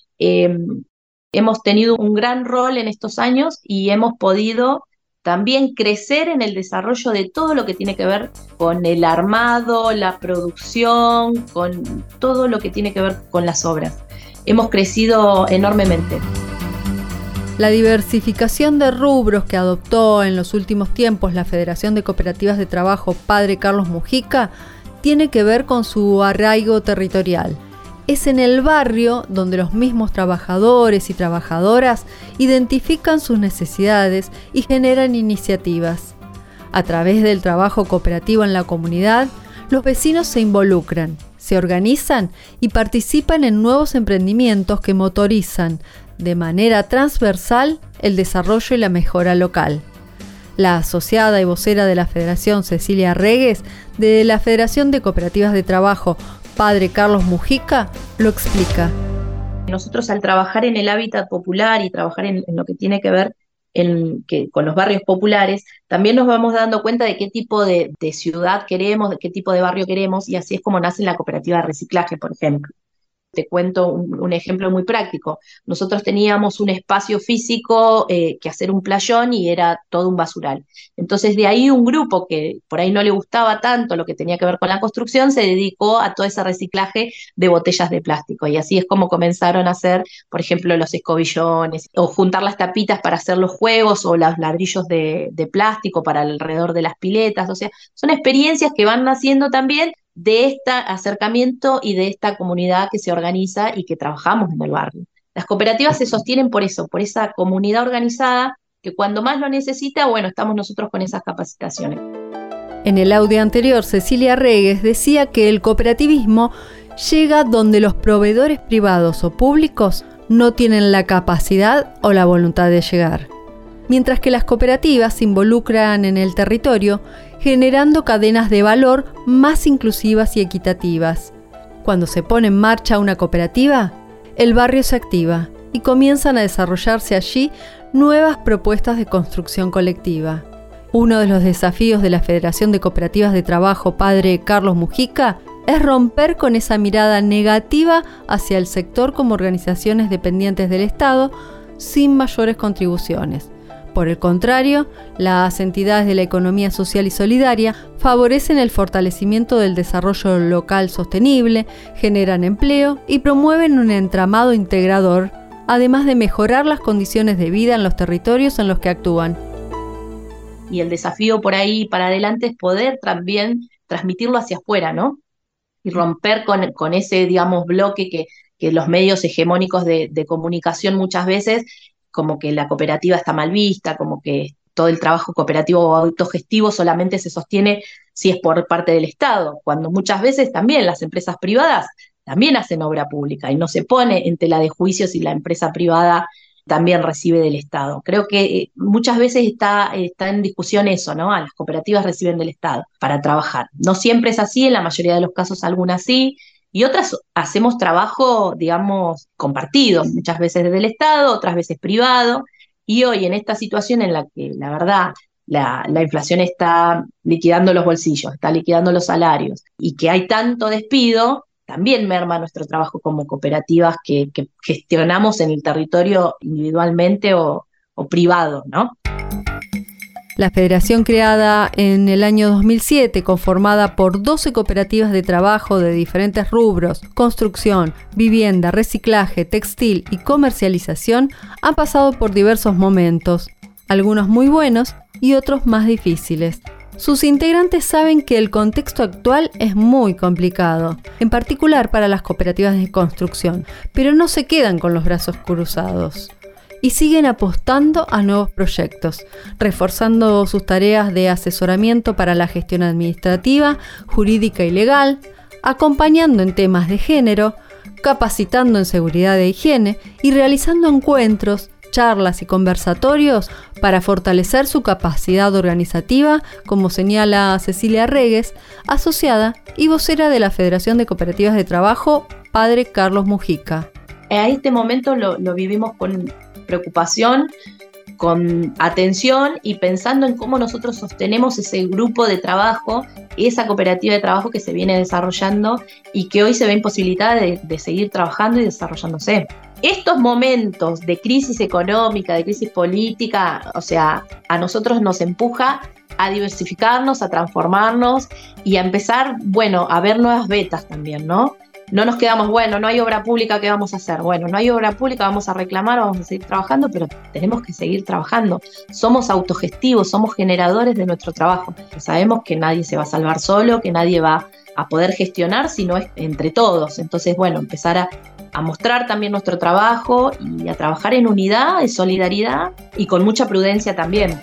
Hemos tenido un gran rol en estos años y hemos podido también crecer en el desarrollo de todo lo que tiene que ver con el armado, la producción, con todo lo que tiene que ver con las obras. Hemos crecido enormemente. La diversificación de rubros que adoptó en los últimos tiempos la Federación de Cooperativas de Trabajo Padre Carlos Mujica tiene que ver con su arraigo territorial. Es en el barrio donde los mismos trabajadores y trabajadoras identifican sus necesidades y generan iniciativas. A través del trabajo cooperativo en la comunidad, los vecinos se involucran, se organizan y participan en nuevos emprendimientos que motorizan de manera transversal el desarrollo y la mejora local. La asociada y vocera de la Federación, Cecilia Regues, de la Federación de Cooperativas de Trabajo Padre Carlos Mujica, lo explica. Nosotros al trabajar en el hábitat popular y trabajar en lo que tiene que ver con los barrios populares, también nos vamos dando cuenta de qué tipo de ciudad queremos, de qué tipo de barrio queremos, y así es como nace la cooperativa de reciclaje, por ejemplo. Te cuento un ejemplo muy práctico. Nosotros teníamos un espacio físico que hacer un playón y era todo un basural. Entonces de ahí un grupo que por ahí no le gustaba tanto lo que tenía que ver con la construcción se dedicó a todo ese reciclaje de botellas de plástico, y así es como comenzaron a hacer, por ejemplo, los escobillones o juntar las tapitas para hacer los juegos o los ladrillos de plástico para alrededor de las piletas. O sea, son experiencias que van naciendo también de este acercamiento y de esta comunidad que se organiza y que trabajamos en el barrio. Las cooperativas se sostienen por eso, por esa comunidad organizada que cuando más lo necesita, bueno, estamos nosotros con esas capacitaciones. En el audio anterior, Cecilia Regues decía que el cooperativismo llega donde los proveedores privados o públicos no tienen la capacidad o la voluntad de llegar. mientras que las cooperativas se involucran en el territorio, generando cadenas de valor más inclusivas y equitativas. Cuando se pone en marcha una cooperativa, el barrio se activa y comienzan a desarrollarse allí nuevas propuestas de construcción colectiva. Uno de los desafíos de la Federación de Cooperativas de Trabajo Padre Carlos Mujica es romper con esa mirada negativa hacia el sector como organizaciones dependientes del Estado sin mayores contribuciones. Por el contrario, las entidades de la economía social y solidaria favorecen el fortalecimiento del desarrollo local sostenible, generan empleo y promueven un entramado integrador, además de mejorar las condiciones de vida en los territorios en los que actúan. Y el desafío por ahí para adelante es poder también transmitirlo hacia afuera, ¿no? Y romper con ese, digamos, bloque que los medios hegemónicos de comunicación muchas veces, como que la cooperativa está mal vista, como que todo el trabajo cooperativo o autogestivo solamente se sostiene si es por parte del Estado, cuando muchas veces también las empresas privadas también hacen obra pública y no se pone en tela de juicio si la empresa privada también recibe del Estado. Creo que muchas veces está en discusión eso, ¿no? Las cooperativas reciben del Estado para trabajar. No siempre es así, en la mayoría de los casos algunas sí, y otras hacemos trabajo, digamos, compartido, muchas veces desde el Estado, otras veces privado, y hoy en esta situación en la que, la verdad, la inflación está liquidando los bolsillos, está liquidando los salarios, y que hay tanto despido, también merma nuestro trabajo como cooperativas que gestionamos en el territorio individualmente o privado, ¿no? La federación, creada en el año 2007, conformada por 12 cooperativas de trabajo de diferentes rubros, construcción, vivienda, reciclaje, textil y comercialización, ha pasado por diversos momentos, algunos muy buenos y otros más difíciles. Sus integrantes saben que el contexto actual es muy complicado, en particular para las cooperativas de construcción, pero no se quedan con los brazos cruzados y siguen apostando a nuevos proyectos, reforzando sus tareas de asesoramiento para la gestión administrativa, jurídica y legal, acompañando en temas de género, capacitando en seguridad e higiene y realizando encuentros, charlas y conversatorios para fortalecer su capacidad organizativa, como señala Cecilia Regues, asociada y vocera de la Federación de Cooperativas de Trabajo Padre Carlos Mujica. A este momento lo vivimos con preocupación, con atención y pensando en cómo nosotros sostenemos ese grupo de trabajo, esa cooperativa de trabajo que se viene desarrollando y que hoy se ve imposibilitada de seguir trabajando y desarrollándose. Estos momentos de crisis económica, de crisis política, o sea, a nosotros nos empuja a diversificarnos, a transformarnos y a empezar, bueno, a ver nuevas vetas también, ¿no? No nos quedamos, bueno, no hay obra pública, ¿qué vamos a hacer? Bueno, no hay obra pública, vamos a reclamar, vamos a seguir trabajando, pero tenemos que seguir trabajando. Somos autogestivos, somos generadores de nuestro trabajo. Sabemos que nadie se va a salvar solo, que nadie va a poder gestionar si no es entre todos. Entonces, bueno, empezar a mostrar también nuestro trabajo y a trabajar en unidad, en solidaridad y con mucha prudencia también.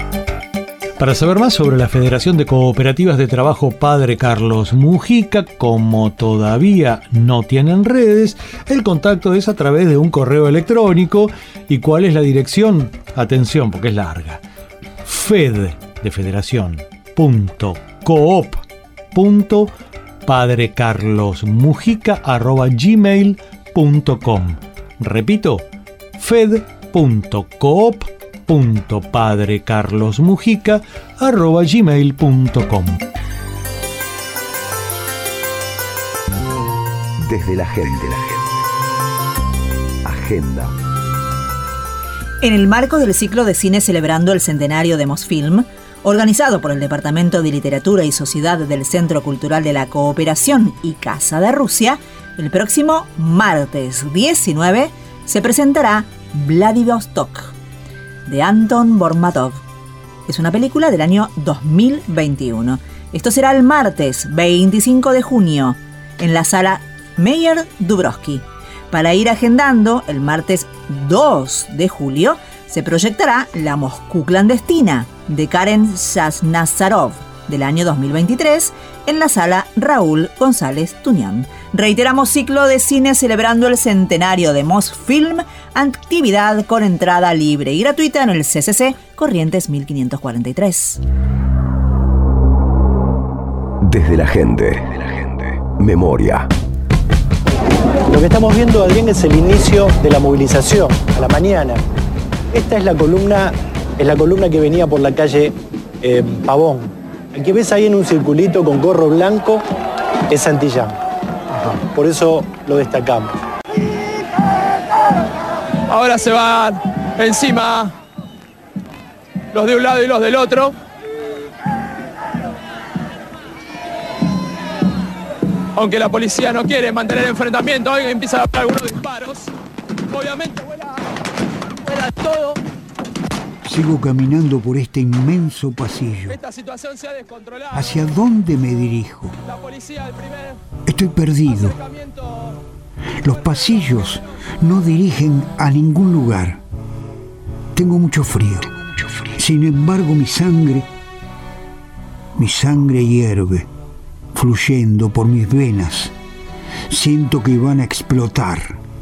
Para saber más sobre la Federación de Cooperativas de Trabajo Padre Carlos Mujica, como todavía no tienen redes, el contacto es a través de un correo electrónico. ¿Y cuál es la dirección? Atención, porque es larga. fed.coop.padrecarlosmujica@gmail.com. Repito, fed.coop.padrecarlosmujica@gmail.com. Desde la gente. Agenda. En el marco del ciclo de cine celebrando el centenario de Mosfilm, organizado por el Departamento de Literatura y Sociedad del Centro Cultural de la Cooperación y Casa de Rusia, el próximo martes 19 se presentará Vladivostok, de Anton Bormatov. Es una película del año 2021. Esto será el martes 25 de junio en la sala Meyer Dubrovsky. Para ir agendando, el martes 2 de julio se proyectará La Moscú clandestina, de Karen Shaznazarov, del año 2023 en la sala Raúl González Tuñán. Reiteramos, ciclo de cine celebrando el centenario de Mosfilm, actividad con entrada libre y gratuita en el CCC Corrientes 1543. Desde la gente. Memoria. Lo que estamos viendo, Adrián, es el inicio de la movilización a la mañana. Esta es la columna que venía por la calle Pavón. El que ves ahí en un circulito con gorro blanco es Santillán. Por eso lo destacamos. Ahora se van encima los de un lado y los del otro. Aunque la policía no quiere mantener enfrentamiento, hoy empiezan a haber algunos disparos. Obviamente vuela todo. Sigo caminando por este inmenso pasillo. Esta situación se ha descontrolado. ¿Hacia dónde me dirijo? La policía del primer Estoy perdido. Los pasillos no dirigen a ningún lugar. Tengo mucho frío. Sin embargo, mi sangre hierve, fluyendo por mis venas. Siento que van a explotar.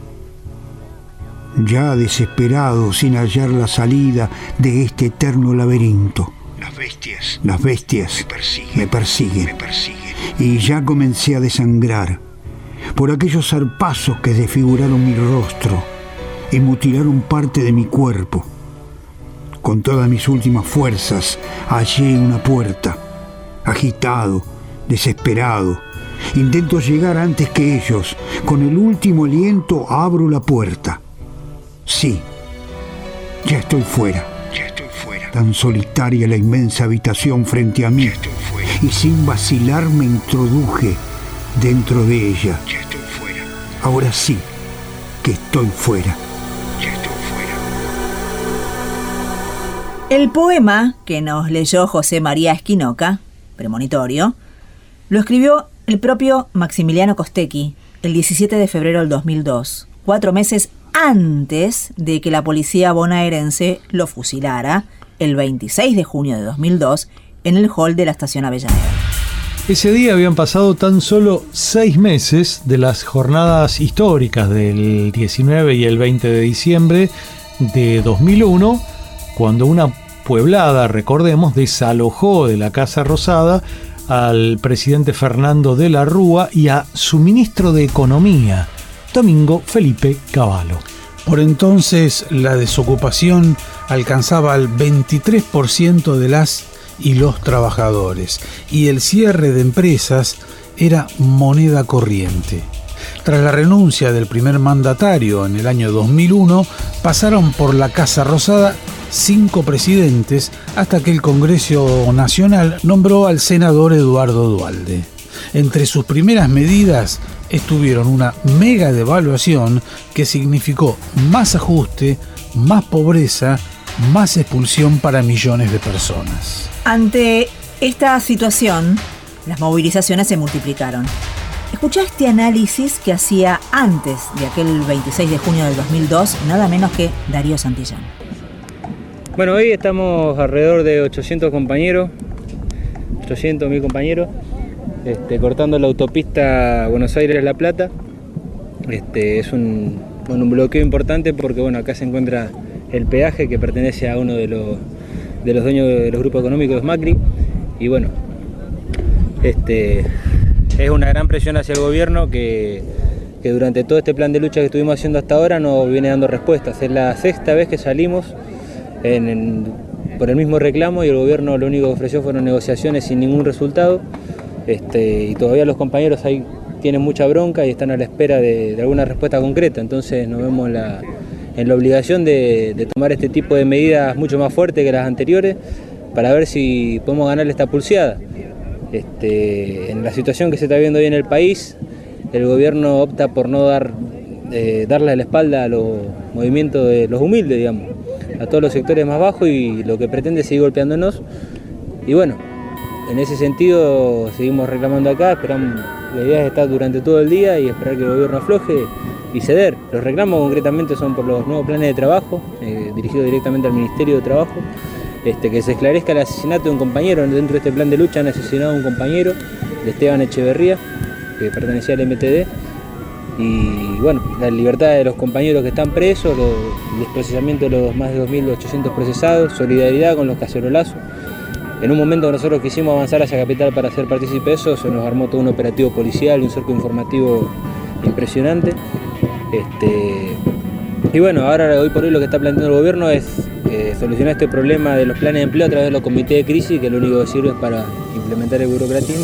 Ya desesperado, sin hallar la salida de este eterno laberinto. Las bestias me persiguen. Y ya comencé a desangrar por aquellos zarpazos que desfiguraron mi rostro y mutilaron parte de mi cuerpo. Con todas mis últimas fuerzas hallé una puerta. Agitado, desesperado, intento llegar antes que ellos. Con el último aliento abro la puerta. Sí, ya estoy fuera. Tan solitaria la inmensa habitación frente a mí. Y sin vacilar me introduje dentro de ella. Ahora sí que estoy fuera. El poema que nos leyó José María Esquinoca, premonitorio, lo escribió el propio Maximiliano Costecchi el 17 de febrero del 2002, 4 meses antes de que la policía bonaerense lo fusilara el 26 de junio de 2002 en el hall de la estación Avellaneda. Ese día habían pasado tan solo 6 meses de las jornadas históricas del 19 y el 20 de diciembre de 2001, cuando una pueblada, recordemos, desalojó de la Casa Rosada al presidente Fernando de la Rúa y a su ministro de Economía, Domingo Felipe Cavallo. Por entonces, la desocupación alcanzaba el 23% de las y los trabajadores, y el cierre de empresas era moneda corriente. Tras la renuncia del primer mandatario en el año 2001, pasaron por la Casa Rosada 5 presidentes hasta que el Congreso Nacional nombró al senador Eduardo Duhalde. Entre sus primeras medidas estuvieron una mega devaluación que significó más ajuste, más pobreza, más expulsión para millones de personas. Ante esta situación, las movilizaciones se multiplicaron. Escuchá este análisis que hacía antes de aquel 26 de junio del 2002, nada menos que Darío Santillán. Bueno, hoy estamos alrededor de 800 compañeros, 800.000 compañeros, cortando la autopista Buenos Aires-La Plata. Es un bloqueo importante porque acá se encuentra el peaje que pertenece a uno de los dueños de los grupos económicos Macri. Y es una gran presión hacia el gobierno que durante todo este plan de lucha que estuvimos haciendo hasta ahora no viene dando respuestas. Es la 6ª vez que salimos por el mismo reclamo y el gobierno lo único que ofreció fueron negociaciones sin ningún resultado. Y todavía los compañeros ahí tienen mucha bronca y están a la espera de alguna respuesta concreta. Entonces nos vemos en la obligación de tomar este tipo de medidas mucho más fuertes que las anteriores para ver si podemos ganarle esta pulseada. En la situación que se está viendo hoy en el país, el gobierno opta por no darle la espalda a los movimientos de los humildes, digamos, a todos los sectores más bajos, y lo que pretende es seguir golpeándonos. Y en ese sentido seguimos reclamando acá, esperamos, la idea es estar durante todo el día y esperar que el gobierno afloje y ceder. Los reclamos concretamente son por los nuevos planes de trabajo, dirigidos directamente al Ministerio de Trabajo, que se esclarezca el asesinato de un compañero. Dentro de este plan de lucha han asesinado a un compañero, de Esteban Echeverría, que pertenecía al MTD. Y bueno, la libertad de los compañeros que están presos, el desprocesamiento de los más de 2.800 procesados, solidaridad con los cacerolazos. En un momento que nosotros quisimos avanzar hacia Capital para ser partícipe de eso, se nos armó todo un operativo policial y un cerco informativo impresionante. Y bueno, ahora hoy por hoy lo que está planteando el gobierno es solucionar este problema de los planes de empleo a través de los comités de crisis, que lo único que sirve es para implementar el burocratismo.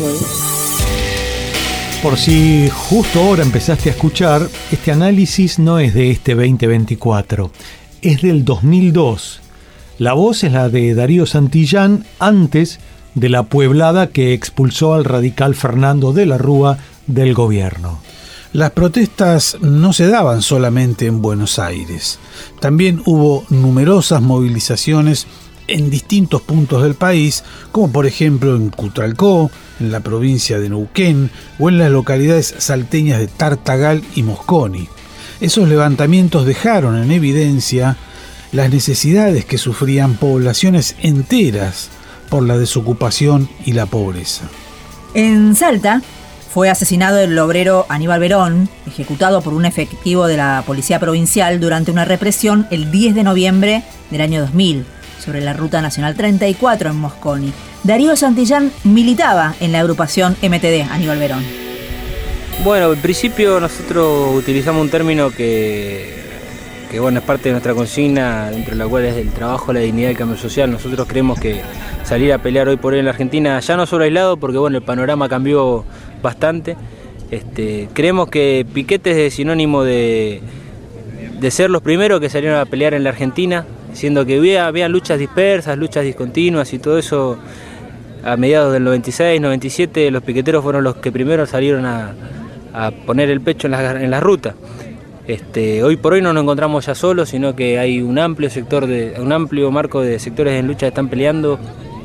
Por si justo ahora empezaste a escuchar, este análisis no es de este 2024, es del 2002. La voz es la de Darío Santillán antes de la pueblada que expulsó al radical Fernando de la Rúa del gobierno. Las protestas no se daban solamente en Buenos Aires. También hubo numerosas movilizaciones en distintos puntos del país, como por ejemplo en Cutralcó, en la provincia de Neuquén o en las localidades salteñas de Tartagal y Mosconi. Esos levantamientos dejaron en evidencia las necesidades que sufrían poblaciones enteras por la desocupación y la pobreza. En Salta fue asesinado el obrero Aníbal Verón, ejecutado por un efectivo de la Policía Provincial durante una represión el 10 de noviembre del año 2000, sobre la Ruta Nacional 34 en Mosconi. Darío Santillán militaba en la agrupación MTD Aníbal Verón. Bueno, en principio nosotros utilizamos un término que bueno, es parte de nuestra consigna, dentro de la cual es el trabajo, la dignidad y el cambio social. Nosotros creemos que salir a pelear hoy por hoy en la Argentina, ya no solo aislado, porque bueno, el panorama cambió bastante. Creemos que piquetes es sinónimo de ser los primeros que salieron a pelear en la Argentina, siendo que había luchas dispersas, luchas discontinuas y todo eso. A mediados del 96, 97, los piqueteros fueron los que primero salieron a poner el pecho en la ruta. Hoy por hoy no nos encontramos ya solos, sino que hay un amplio marco de sectores en lucha que están peleando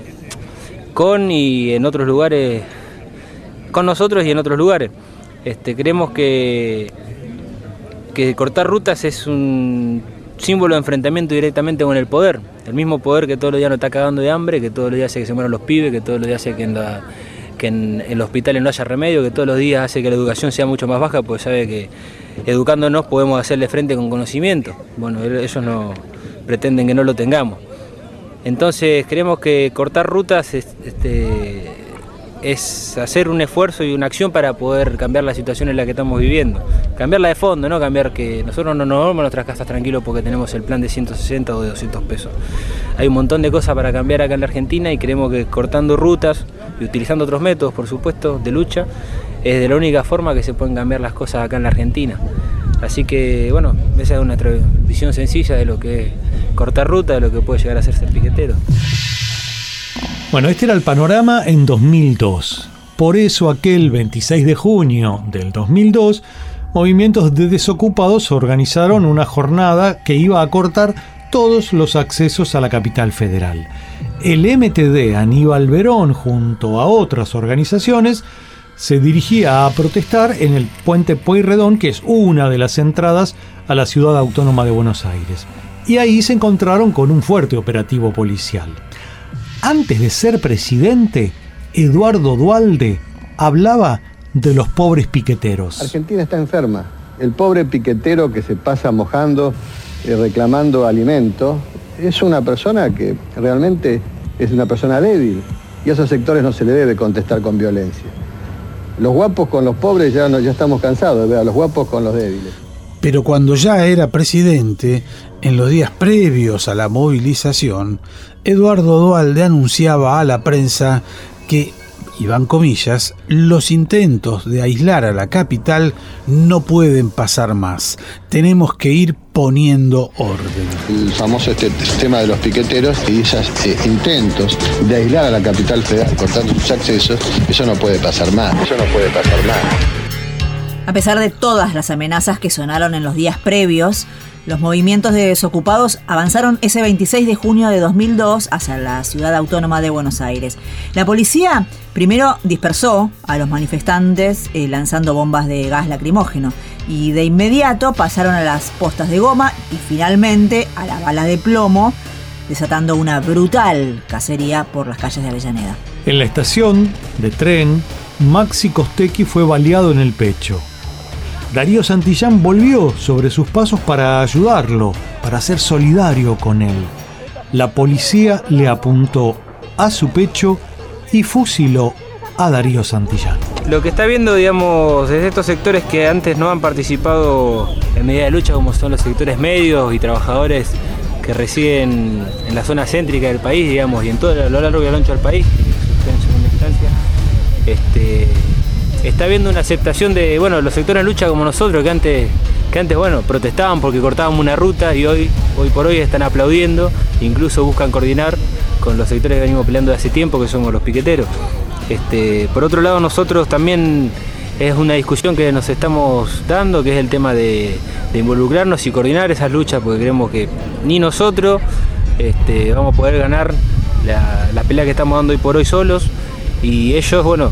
y en otros lugares, con nosotros y en otros lugares. Creemos que cortar rutas es un símbolo de enfrentamiento directamente con el poder, el mismo poder que todos los días nos está cagando de hambre, que todos los días hace que se mueran los pibes, que todos los días hace que en los hospitales no haya remedio, que todos los días hace que la educación sea mucho más baja, porque sabe que educándonos podemos hacerle frente con conocimiento. Bueno, ellos no pretenden que no lo tengamos. Entonces creemos que cortar rutas es hacer un esfuerzo y una acción para poder cambiar la situación en la que estamos viviendo. Cambiarla de fondo, no cambiar que nosotros no nos vamos a nuestras casas tranquilos porque tenemos el plan de 160 o de 200 pesos. Hay un montón de cosas para cambiar acá en la Argentina y creemos que cortando rutas y utilizando otros métodos, por supuesto, de lucha, es de la única forma que se pueden cambiar las cosas acá en la Argentina. Así que, bueno, esa es nuestra visión sencilla de lo que es cortar ruta, de lo que puede llegar a ser piquetero. Bueno, este era el panorama en 2002. Por eso aquel 26 de junio del 2002, movimientos de desocupados organizaron una jornada que iba a cortar todos los accesos a la capital federal. El MTD Aníbal Verón, junto a otras organizaciones, se dirigía a protestar en el puente Pueyrredón, que es una de las entradas a la ciudad autónoma de Buenos Aires. Y ahí se encontraron con un fuerte operativo policial. Antes de ser presidente, Eduardo Duhalde hablaba de los pobres piqueteros. Argentina está enferma. El pobre piquetero que se pasa mojando, reclamando alimento, es una persona que realmente es una persona débil. Y a esos sectores no se le debe contestar con violencia. Los guapos con los pobres ya estamos cansados de ver a los guapos con los débiles. Pero cuando ya era presidente, en los días previos a la movilización, Eduardo Duhalde anunciaba a la prensa que, y van comillas, los intentos de aislar a la capital no pueden pasar más. Tenemos que ir poniendo orden. El famoso tema de los piqueteros y esos intentos de aislar a la capital federal cortando sus accesos, eso no puede pasar más. Eso no puede pasar más. A pesar de todas las amenazas que sonaron en los días previos, los movimientos de desocupados avanzaron ese 26 de junio de 2002 hacia la ciudad autónoma de Buenos Aires. La policía primero dispersó a los manifestantes lanzando bombas de gas lacrimógeno y de inmediato pasaron a las postas de goma y finalmente a la bala de plomo desatando una brutal cacería por las calles de Avellaneda. En la estación de tren, Maxi Costecchi fue baleado en el pecho. Darío Santillán volvió sobre sus pasos para ayudarlo, para ser solidario con él. La policía le apuntó a su pecho y fusiló a Darío Santillán. Lo que está viendo, digamos, desde estos sectores que antes no han participado en medida de lucha, como son los sectores medios y trabajadores que residen en la zona céntrica del país, digamos, y en todo a lo largo y a lo ancho del país, en segunda instancia, está viendo una aceptación de, bueno, los sectores de lucha como nosotros, que antes bueno, protestaban porque cortábamos una ruta y hoy por hoy están aplaudiendo, incluso buscan coordinar con los sectores que venimos peleando de hace tiempo, que somos los piqueteros. Por otro lado, nosotros también es una discusión que nos estamos dando, que es el tema de involucrarnos y coordinar esas luchas, porque creemos que ni nosotros vamos a poder ganar la pelea que estamos dando hoy por hoy solos, y ellos, bueno,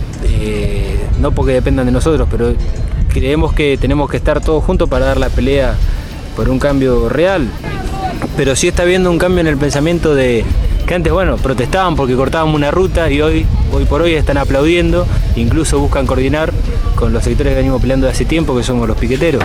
no porque dependan de nosotros, pero creemos que tenemos que estar todos juntos para dar la pelea por un cambio real. Pero sí está habiendo un cambio en el pensamiento de que antes, bueno, protestaban porque cortábamos una ruta y hoy por hoy están aplaudiendo, incluso buscan coordinar con los sectores que venimos peleando de hace tiempo, que somos los piqueteros.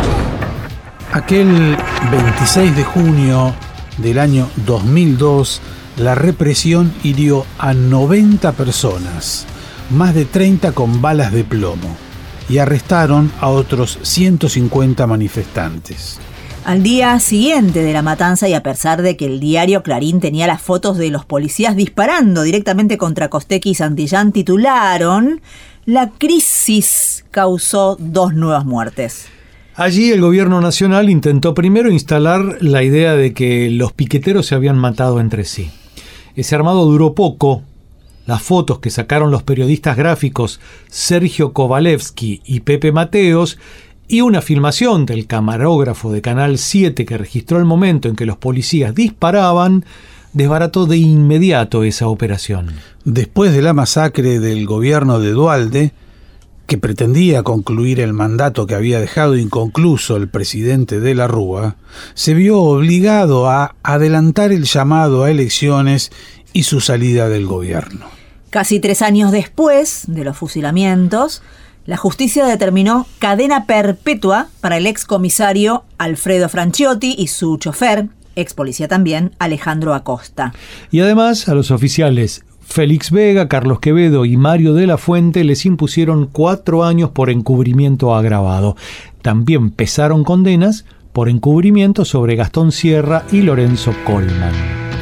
Aquel 26 de junio del año 2002, la represión hirió a 90 personas, más de 30 con balas de plomo, y arrestaron a otros 150 manifestantes. Al día siguiente de la matanza, y a pesar de que el diario Clarín tenía las fotos de los policías disparando directamente contra Costecchi y Santillán, titularon: "La crisis causó 2 nuevas muertes". Allí el gobierno nacional intentó primero instalar la idea de que los piqueteros se habían matado entre sí. Ese armado duró poco. Las fotos que sacaron los periodistas gráficos Sergio Kovalevsky y Pepe Mateos, y una filmación del camarógrafo de Canal 7 que registró el momento en que los policías disparaban, desbarató de inmediato esa operación. Después de la masacre del gobierno de Duhalde, que pretendía concluir el mandato que había dejado inconcluso el presidente de la Rúa, se vio obligado a adelantar el llamado a elecciones y su salida del gobierno. Casi 3 años después de los fusilamientos, la justicia determinó cadena perpetua para el excomisario Alfredo Franciotti y su chofer, ex policía también, Alejandro Acosta. Y además a los oficiales Félix Vega, Carlos Quevedo y Mario de la Fuente les impusieron 4 años por encubrimiento agravado. También pesaron condenas por encubrimiento sobre Gastón Sierra y Lorenzo Colman.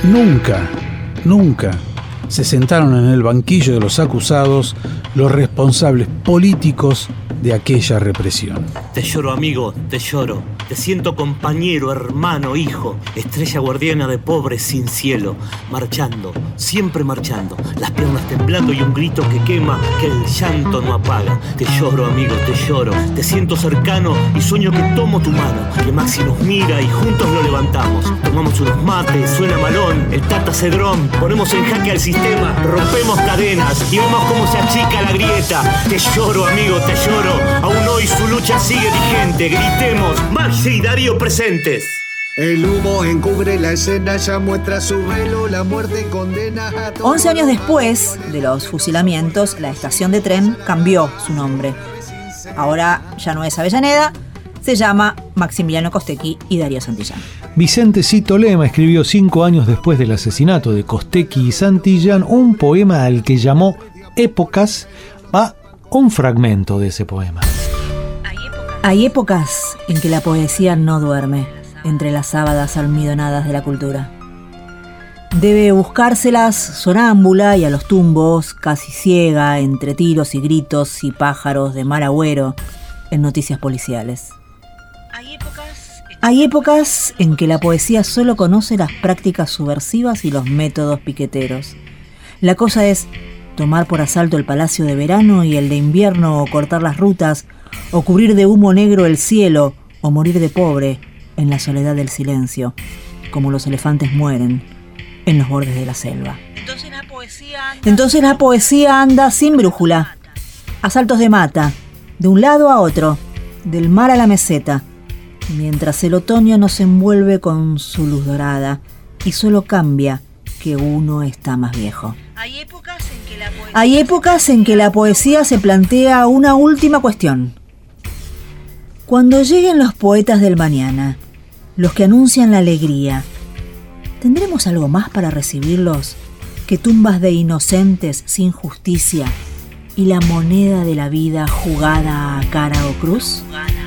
Nunca se sentaron en el banquillo de los acusados los responsables políticos de aquella represión. Te lloro, amigo, te lloro. Te siento compañero, hermano, hijo. Estrella guardiana de pobres sin cielo. Marchando, siempre marchando. Las piernas temblando y un grito que quema, que el llanto no apaga. Te lloro, amigo, te lloro. Te siento cercano y sueño que tomo tu mano. Que Maxi nos mira y juntos lo levantamos. Tomamos unos mates, suena malón. El Tata Cedrón, ponemos en jaque al sistema. Rompemos cadenas y vemos cómo se achica la grieta. Te lloro, amigo, te lloro. Aún hoy su lucha sigue vigente. Gritemos, Maxi y Darío presentes. El humo encubre la escena, ya muestra su velo, la muerte condena a todos. 11 años después de los fusilamientos, la estación de tren cambió su nombre. Ahora ya no es Avellaneda, se llama Maximiliano Costecchi y Darío Santillán. Vicente Cito Lema escribió 5 años después del asesinato de Costecchi y Santillán un poema al que llamó Épocas. Va un fragmento de ese poema. Hay épocas en que la poesía no duerme entre las sábadas almidonadas de la cultura. Debe buscárselas sonámbula y a los tumbos, casi ciega, entre tiros y gritos y pájaros de mal agüero en noticias policiales. Hay épocas en que la poesía solo conoce las prácticas subversivas y los métodos piqueteros. La cosa es tomar por asalto el palacio de verano y el de invierno, o cortar las rutas, o cubrir de humo negro el cielo, o morir de pobre en la soledad del silencio, como los elefantes mueren en los bordes de la selva. Entonces la poesía anda sin brújula, a saltos de mata, de un lado a otro, del mar a la meseta, mientras el otoño nos envuelve con su luz dorada y solo cambia que uno está más viejo. Hay épocas en que la poesía se plantea una última cuestión. Cuando lleguen los poetas del mañana, los que anuncian la alegría, ¿tendremos algo más para recibirlos que tumbas de inocentes sin justicia y la moneda de la vida jugada a cara o cruz?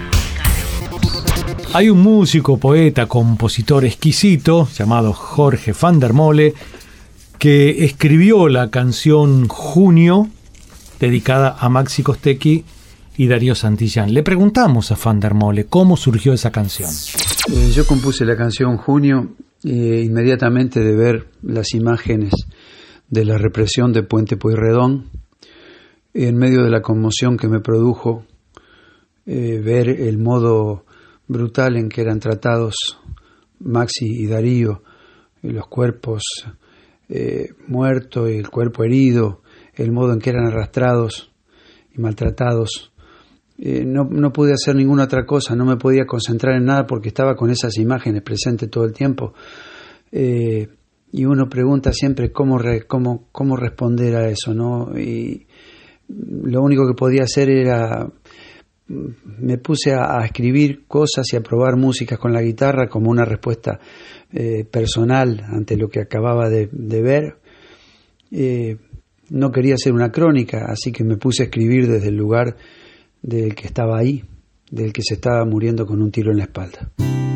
Hay un músico, poeta, compositor exquisito llamado Jorge van der Molle que escribió la canción Junio, dedicada a Maxi Costecchi y Darío Santillán. Le preguntamos a van der Molle cómo surgió esa canción. Yo compuse la canción Junio inmediatamente de ver las imágenes de la represión de Puente Pueyrredón, en medio de la conmoción que me produjo ver el modo brutal en que eran tratados Maxi y Darío, los cuerpos muertos y el cuerpo herido, el modo en que eran arrastrados y maltratados. No pude hacer ninguna otra cosa, no me podía concentrar en nada porque estaba con esas imágenes presentes todo el tiempo. Y uno pregunta siempre cómo responder a eso, ¿no? Y lo único que podía hacer era... Me puse a escribir cosas y a probar músicas con la guitarra como una respuesta personal ante lo que acababa de ver. No quería hacer una crónica, así que me puse a escribir desde el lugar del que estaba ahí, del que se estaba muriendo con un tiro en la espalda.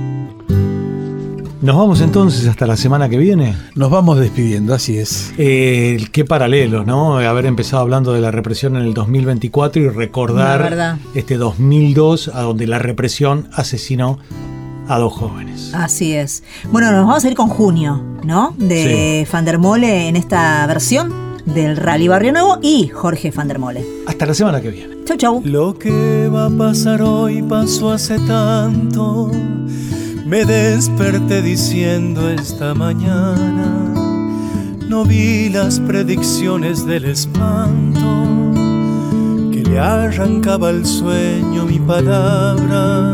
Nos vamos entonces hasta la semana que viene. Nos vamos despidiendo, así es. Qué paralelo, ¿no? Haber empezado hablando de la represión en el 2024 y recordar este 2002 a donde la represión asesinó a 2 jóvenes. Así es. Bueno, nos vamos a ir con Junio, ¿no? De van der Molle en esta versión del Rally Barrio Nuevo y Jorge van der Molle. Hasta la semana que viene. Chau, chau. Lo que va a pasar hoy pasó hace tanto. Me desperté diciendo esta mañana, no vi las predicciones del espanto, que le arrancaba el sueño mi palabra,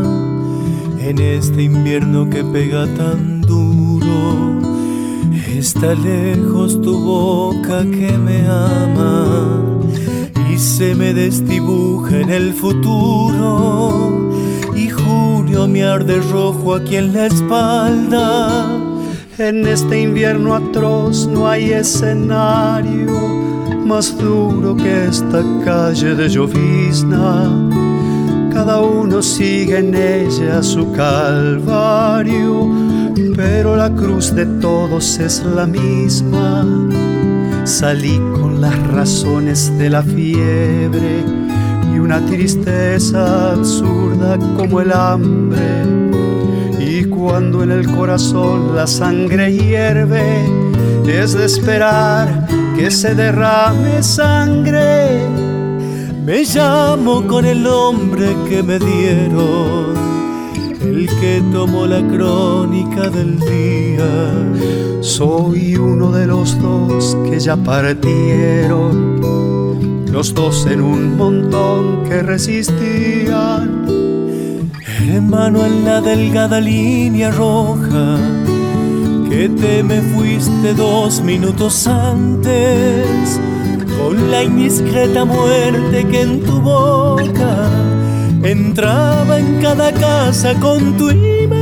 en este invierno que pega tan duro, está lejos tu boca que me ama, y se me desdibuja en el futuro, y junio me arde rojo aquí en la espalda. En este invierno atroz no hay escenario más duro que esta calle de llovizna. Cada uno sigue en ella su calvario, pero la cruz de todos es la misma. Salí con las razones de la fiebre y una tristeza absurda como el hambre. Y cuando en el corazón la sangre hierve, es de esperar que se derrame sangre. Me llamo con el nombre que me dieron, el que tomó la crónica del día. Soy uno de los dos que ya partieron, los dos en un montón que resistían. Hermano, en la delgada línea roja, que te me fuiste 2 minutos antes, con la indiscreta muerte que en tu boca entraba en cada casa con tu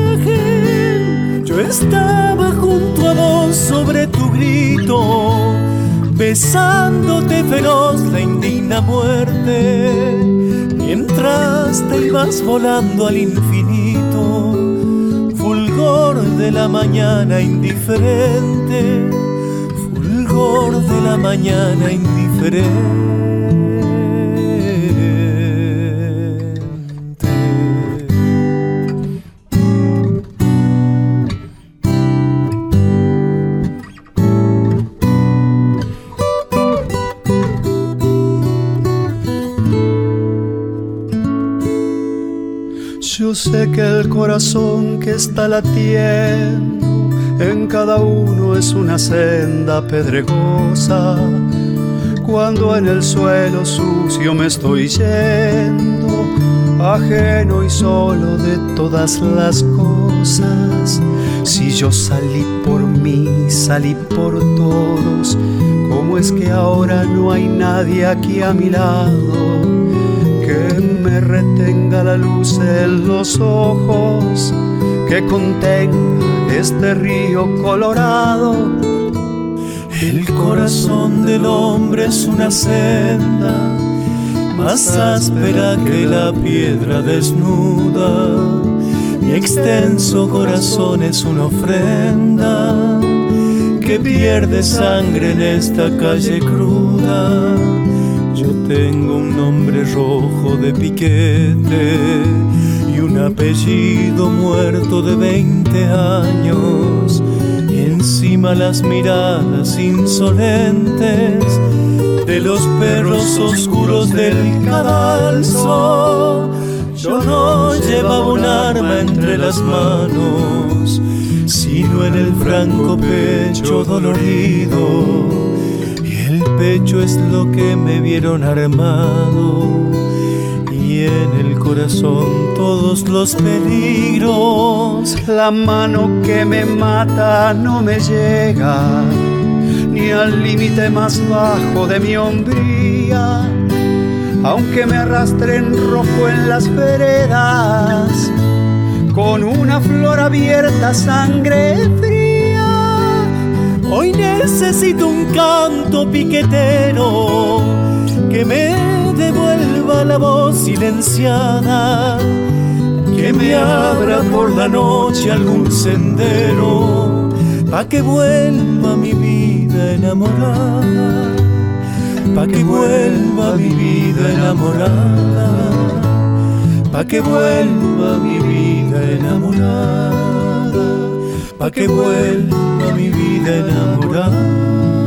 imagen. Yo estaba junto a vos sobre tu grito, besándote feroz la indigna muerte, mientras te ibas volando al infinito, fulgor de la mañana indiferente, fulgor de la mañana indiferente. Yo sé que el corazón que está latiendo en cada uno es una senda pedregosa. Cuando en el suelo sucio me estoy yendo, ajeno y solo de todas las cosas, Si yo salí por mí, salí por todos, ¿cómo es que ahora no hay nadie aquí a mi lado que me retenga la luz en los ojos, que contenga este río colorado? El corazón del hombre es una senda más áspera que la piedra desnuda. Mi extenso corazón es una ofrenda que pierde sangre en esta calle cruda. Yo tengo un nombre rojo de piquete y un apellido muerto de 20 años. Y encima las miradas insolentes de los perros oscuros del cadalso. Yo no llevaba un arma entre las manos, sino en el franco pecho dolorido. Y el pecho es lo que me vieron armado, y en el corazón todos los peligros. La mano que me mata no me llega ni al límite más bajo de mi hombría, aunque me arrastren rojo en las veredas, con una flor abierta, sangre fría. Hoy necesito un canto piquetero que me devuelva la voz silenciada, que me abra por la noche algún sendero, pa' que vuelva mi vida enamorada, pa' que vuelva mi vida enamorada, pa' que vuelva mi vida enamorada, pa' que vuelva mi vida enamorada.